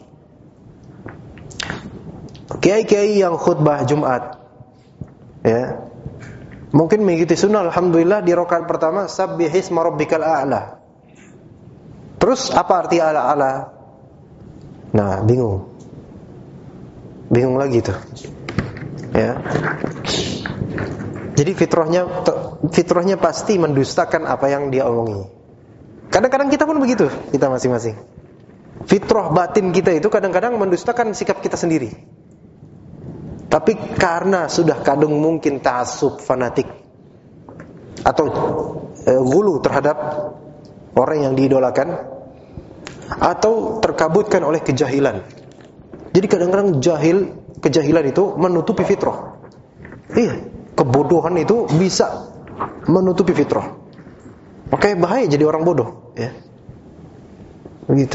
Kiai-kiai yang khutbah Jumat ya, mungkin mengikuti sunnah alhamdulillah di rakaat pertama sabbihisma rabbikal a'la. Terus apa arti a'la? Nah, bingung lagi tuh. Ya. Jadi fitrahnya pasti mendustakan apa yang dia omongi. Kadang-kadang kita pun begitu, kita masing-masing. Fitrah batin kita itu kadang-kadang mendustakan sikap kita sendiri. Tapi karena sudah kadung mungkin ta'assub fanatik atau ghulu terhadap orang yang diidolakan, atau terkabutkan oleh kejahilan. Jadi kadang-kadang kejahilan itu menutupi fitrah. Iya, kebodohan itu bisa menutupi fitrah. Makanya bahaya jadi orang bodoh, ya. Begitu.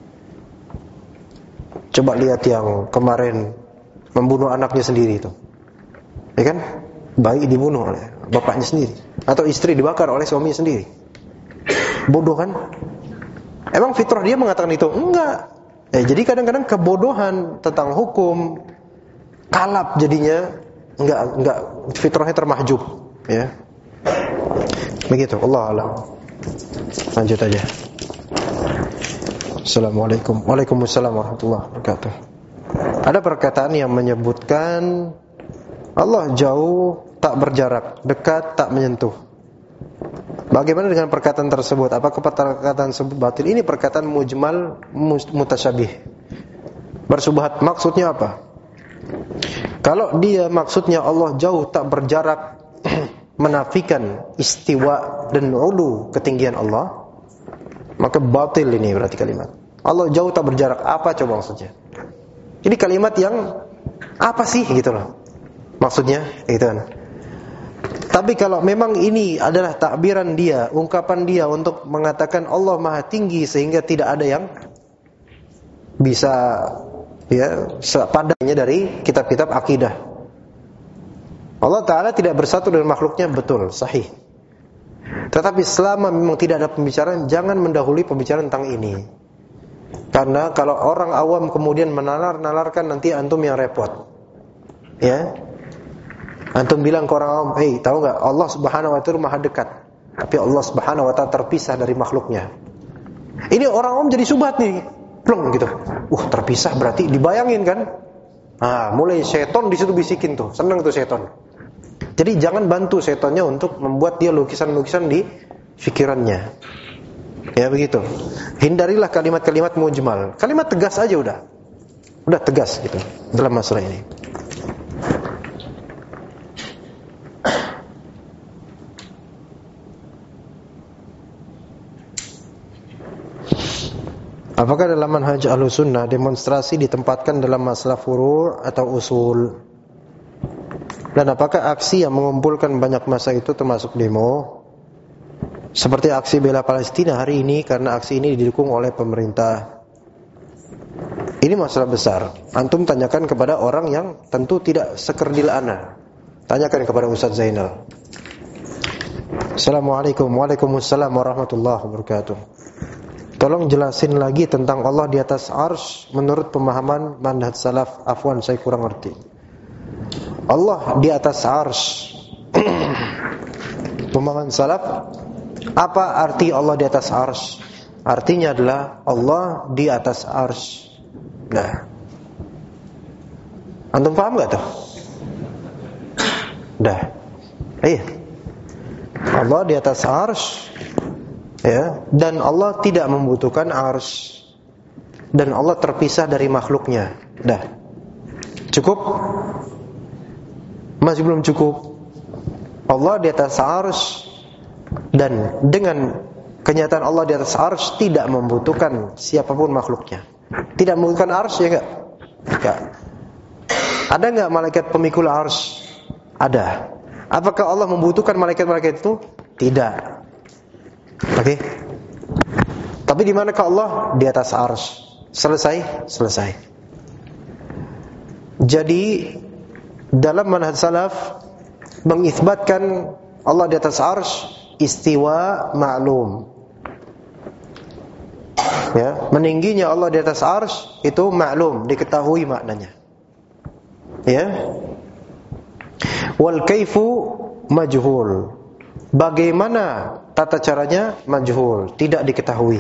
Coba lihat yang kemarin membunuh anaknya sendiri itu. Ya kan? Bayi dibunuh oleh bapaknya sendiri, atau istri dibakar oleh suaminya sendiri. Bodoh kan? Emang fitrah dia mengatakan itu? Enggak. Jadi kadang-kadang kebodohan tentang hukum kalap jadinya, enggak fitrahnya termahjub, ya. Begitu, Allah alam. Lanjut aja. Assalamualaikum. Waalaikumsalam warahmatullahi wabarakatuh. Ada perkataan yang menyebutkan Allah jauh tak berjarak, dekat tak menyentuh. Bagaimana dengan perkataan tersebut? Apakah perkataan tersebut batil? Ini perkataan mujmal mutasyabih, bersubhat. Maksudnya apa? Kalau dia maksudnya Allah jauh tak berjarak, menafikan istiwa dan ulu ketinggian Allah, maka batil ini berarti kalimat. Allah jauh tak berjarak, apa coba maksudnya? Ini kalimat yang apa sih gitu loh maksudnya, gitu kan. Tapi kalau memang ini adalah takbiran dia, ungkapan dia untuk mengatakan Allah Maha Tinggi sehingga tidak ada yang bisa sepadannya dari kitab-kitab akidah. Allah Ta'ala tidak bersatu dengan makhluknya, betul, sahih. Tetapi selama memang tidak ada pembicaraan, jangan mendahului pembicaraan tentang ini. Karena kalau orang awam kemudian menalar-nalarkan, nanti antum yang repot. Ya. Antum bilang ke orang awam, tahu enggak Allah Subhanahu wa taala Maha dekat, tapi Allah Subhanahu wa taala terpisah dari makhluknya. Ini orang awam jadi subhat nih. Plong gitu. Terpisah berarti dibayangin kan? Mulai seton di situ bisikin tuh. Senang tuh seton. Jadi jangan bantu setonnya untuk membuat dia lukisan-lukisan di pikirannya. Ya begitu. Hindarilah kalimat-kalimat mujmal. Kalimat tegas aja udah. Udah tegas gitu dalam masalah ini. Apakah dalam manhaj Ahlussunnah demonstrasi ditempatkan dalam masalah furu' atau usul? Dan apakah aksi yang mengumpulkan banyak massa itu termasuk demo? Seperti aksi bela Palestina hari ini, karena aksi ini didukung oleh pemerintah. Ini masalah besar. Antum tanyakan kepada orang yang tentu tidak sekerdil ana. Tanyakan kepada Ustaz Zainal. Assalamualaikum. Waalaikumsalam warahmatullahi wabarakatuh. Tolong jelasin lagi tentang Allah di atas arsy menurut pemahaman manhaj salaf. Afwan, saya kurang ngerti. Allah di atas arsy. Pemahaman salaf, apa arti Allah di atas arsy? Artinya adalah Allah di atas arsy. Nah, antum paham gak tuh? Dah. Iya. Allah di atas arsy. Ya, dan Allah tidak membutuhkan arsy, dan Allah terpisah dari makhluknya. Dah. Cukup? Masih belum cukup. Allah di atas arsy, dan dengan kenyataan Allah di atas arsy tidak membutuhkan siapapun makhluknya. Tidak membutuhkan arsy, ya enggak? Enggak. Ada enggak malaikat pemikul arsy? Ada. Apakah Allah membutuhkan malaikat-malaikat itu? Tidak. Oke. Tapi di manakah Allah? Di atas arsy. Selesai? Selesai. Jadi dalam manhaj salaf mengisbatkan Allah di atas arsy, istiwa ma'lum. Ya, meningginya Allah di atas arsy itu ma'lum, diketahui maknanya. Ya. Wal kaifu majhul. Bagaimana tata caranya majhul, tidak diketahui.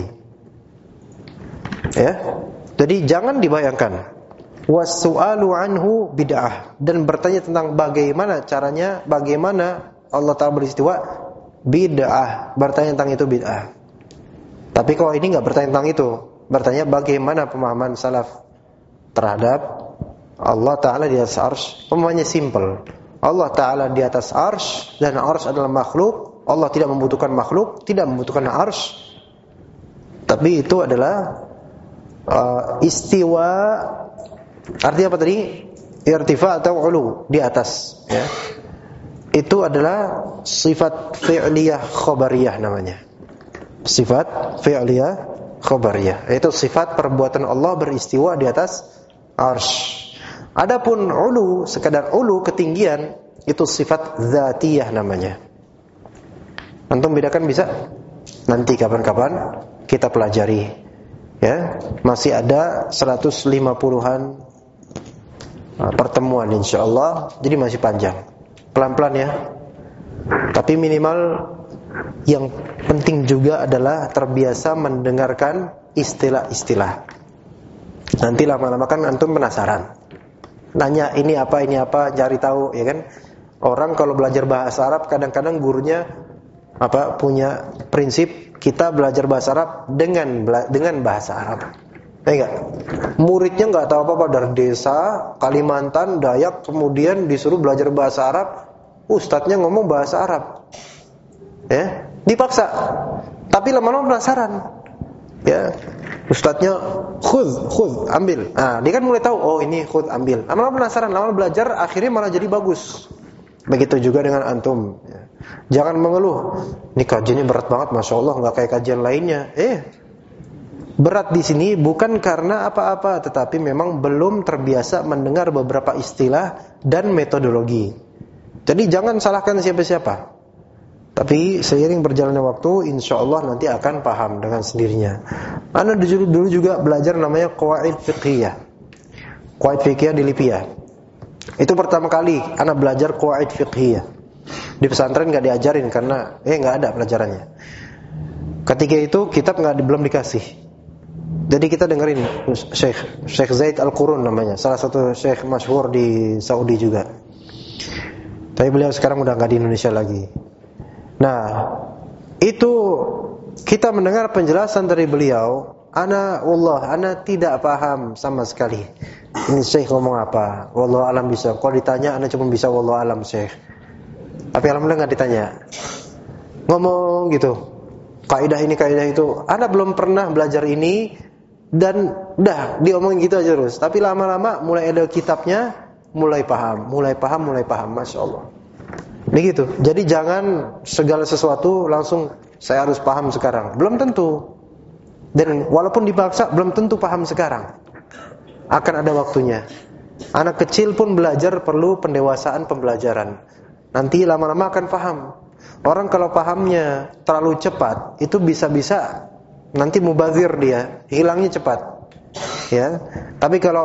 Ya. Jadi jangan dibayangkan. Was-su'alu anhu bid'ah, dan bertanya tentang bagaimana caranya, bagaimana Allah Ta'ala beristiwa, bid'ah. Bertanya tentang itu bid'ah. Tapi kalau ini enggak bertanya tentang itu, bertanya bagaimana pemahaman salaf terhadap Allah Ta'ala di atas arsy. Pemahamannya simple. Allah Ta'ala di atas arsy, dan arsy adalah makhluk. Allah tidak membutuhkan makhluk, tidak membutuhkan arsy. Tapi itu adalah istiwa. Artinya apa tadi? Irtifa atau ulu, di atas, ya. Itu adalah sifat fi'liyah khabariyah namanya. Sifat fi'liyah khabariyah, yaitu sifat perbuatan Allah beristiwa di atas arsy. Adapun ulu, sekadar ulu, ketinggian, itu sifat dzatiyah namanya. Antum bedakan bisa? Nanti kapan-kapan kita pelajari. Ya, masih ada 150-an pertemuan insyaallah. Jadi masih panjang. Pelan-pelan ya. Tapi minimal yang penting juga adalah terbiasa mendengarkan istilah-istilah. Nanti lama-lama kan antum penasaran. Nanya ini apa, cari tahu, ya kan? Orang kalau belajar bahasa Arab kadang-kadang gurunya punya prinsip kita belajar bahasa Arab dengan bahasa Arab. Ya enggak? Muridnya enggak tahu apa-apa dari desa Kalimantan, Dayak, kemudian disuruh belajar bahasa Arab, ustadznya ngomong bahasa Arab. Ya, dipaksa. Tapi lama-lama penasaran. Ya. Ustadznya khudh, ambil. Nah, dia kan mulai tahu, oh ini khudh, ambil. Lama-lama penasaran, lama-lama belajar, akhirnya malah jadi bagus. Begitu juga dengan antum. Jangan mengeluh, ini kajiannya berat banget, masya Allah, nggak kayak kajian lainnya. Berat di sini bukan karena apa-apa, tetapi memang belum terbiasa mendengar beberapa istilah dan metodologi. Jadi jangan salahkan siapa-siapa. Tapi seiring berjalannya waktu, insya Allah nanti akan paham dengan sendirinya. Ana dulu juga belajar namanya Qawaid Fiqhiyah. Qawaid Fiqhiyah di Libya. Itu pertama kali ana belajar Qawaid Fiqhiyah. Di pesantren nggak diajarin karena nggak ada pelajarannya. Ketika itu kitab belum dikasih. Jadi kita dengerin Syekh Zaid Al-Qurun namanya, salah satu syekh masyhur di Saudi juga. Tapi beliau sekarang udah nggak di Indonesia lagi. Nah, itu kita mendengar penjelasan dari beliau. Ana tidak paham sama sekali. Ini syekh ngomong apa? Wallahu alam bisa. Kalau ditanya ana cuma bisa wallahu alam syekh. Tapi alhamdulillah nggak ditanya. Ngomong gitu, kaidah ini, kaidah itu. Ana belum pernah belajar ini dan dah diomongin gitu aja terus. Tapi lama-lama mulai ada kitabnya, mulai paham, masya Allah. Begitu. Jadi jangan segala sesuatu langsung saya harus paham sekarang. Belum tentu. Dan walaupun dipaksa, belum tentu paham sekarang. Akan ada waktunya. Anak kecil pun belajar perlu pendewasaan pembelajaran. Nanti lama-lama akan paham. Orang kalau pahamnya terlalu cepat, itu bisa-bisa nanti mubazir dia, hilangnya cepat. Ya. Tapi kalau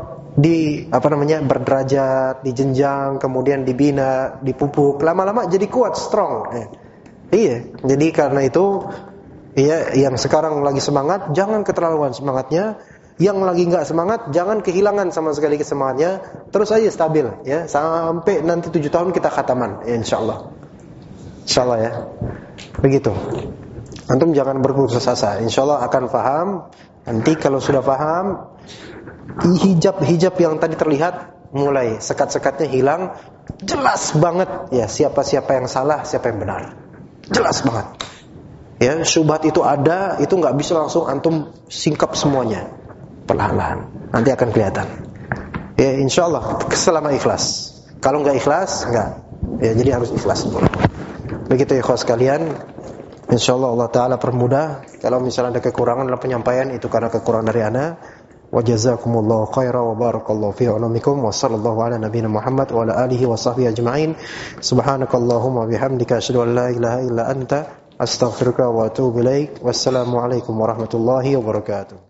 berderajat, dijenjang, kemudian dibina, dipupuk, lama-lama jadi kuat, strong. Iya. Jadi karena itu, yang sekarang lagi semangat, jangan keterlaluan semangatnya. Yang lagi nggak semangat, jangan kehilangan sama sekali semangatnya. Terus aja stabil, ya, sampai nanti 7 tahun kita khataman, ya, insyaallah ya. Begitu. Antum jangan berputus asa, insyaallah akan paham. Nanti kalau sudah paham, hijab yang tadi terlihat mulai sekat-sekatnya hilang, jelas banget ya siapa yang salah, siapa yang benar. Jelas banget. Ya, syubhat itu ada, itu nggak bisa langsung antum singkap semuanya. Perlahan-lahan nanti akan kelihatan. Ya, insyaallah selama ikhlas. Kalau nggak ikhlas, enggak. Ya, jadi harus ikhlas. Begitu ya ikhlas sekalian. Insyaallah Allah Ta'ala permudah. Kalau misalnya ada kekurangan dalam penyampaian, itu karena kekurangan dari ana. Wa jazakumullahu khairan wa barakallahu fi ulumikum wa sallallahu ala nabiyina Muhammad wa ala alihi wa sahbihi ajma'in. Subhanakallahumma bihamdika asyhadu an la ilaha illa anta astaghfiruka wa atubu ilaik. Wassalamu alaikum warahmatullahi wabarakatuh.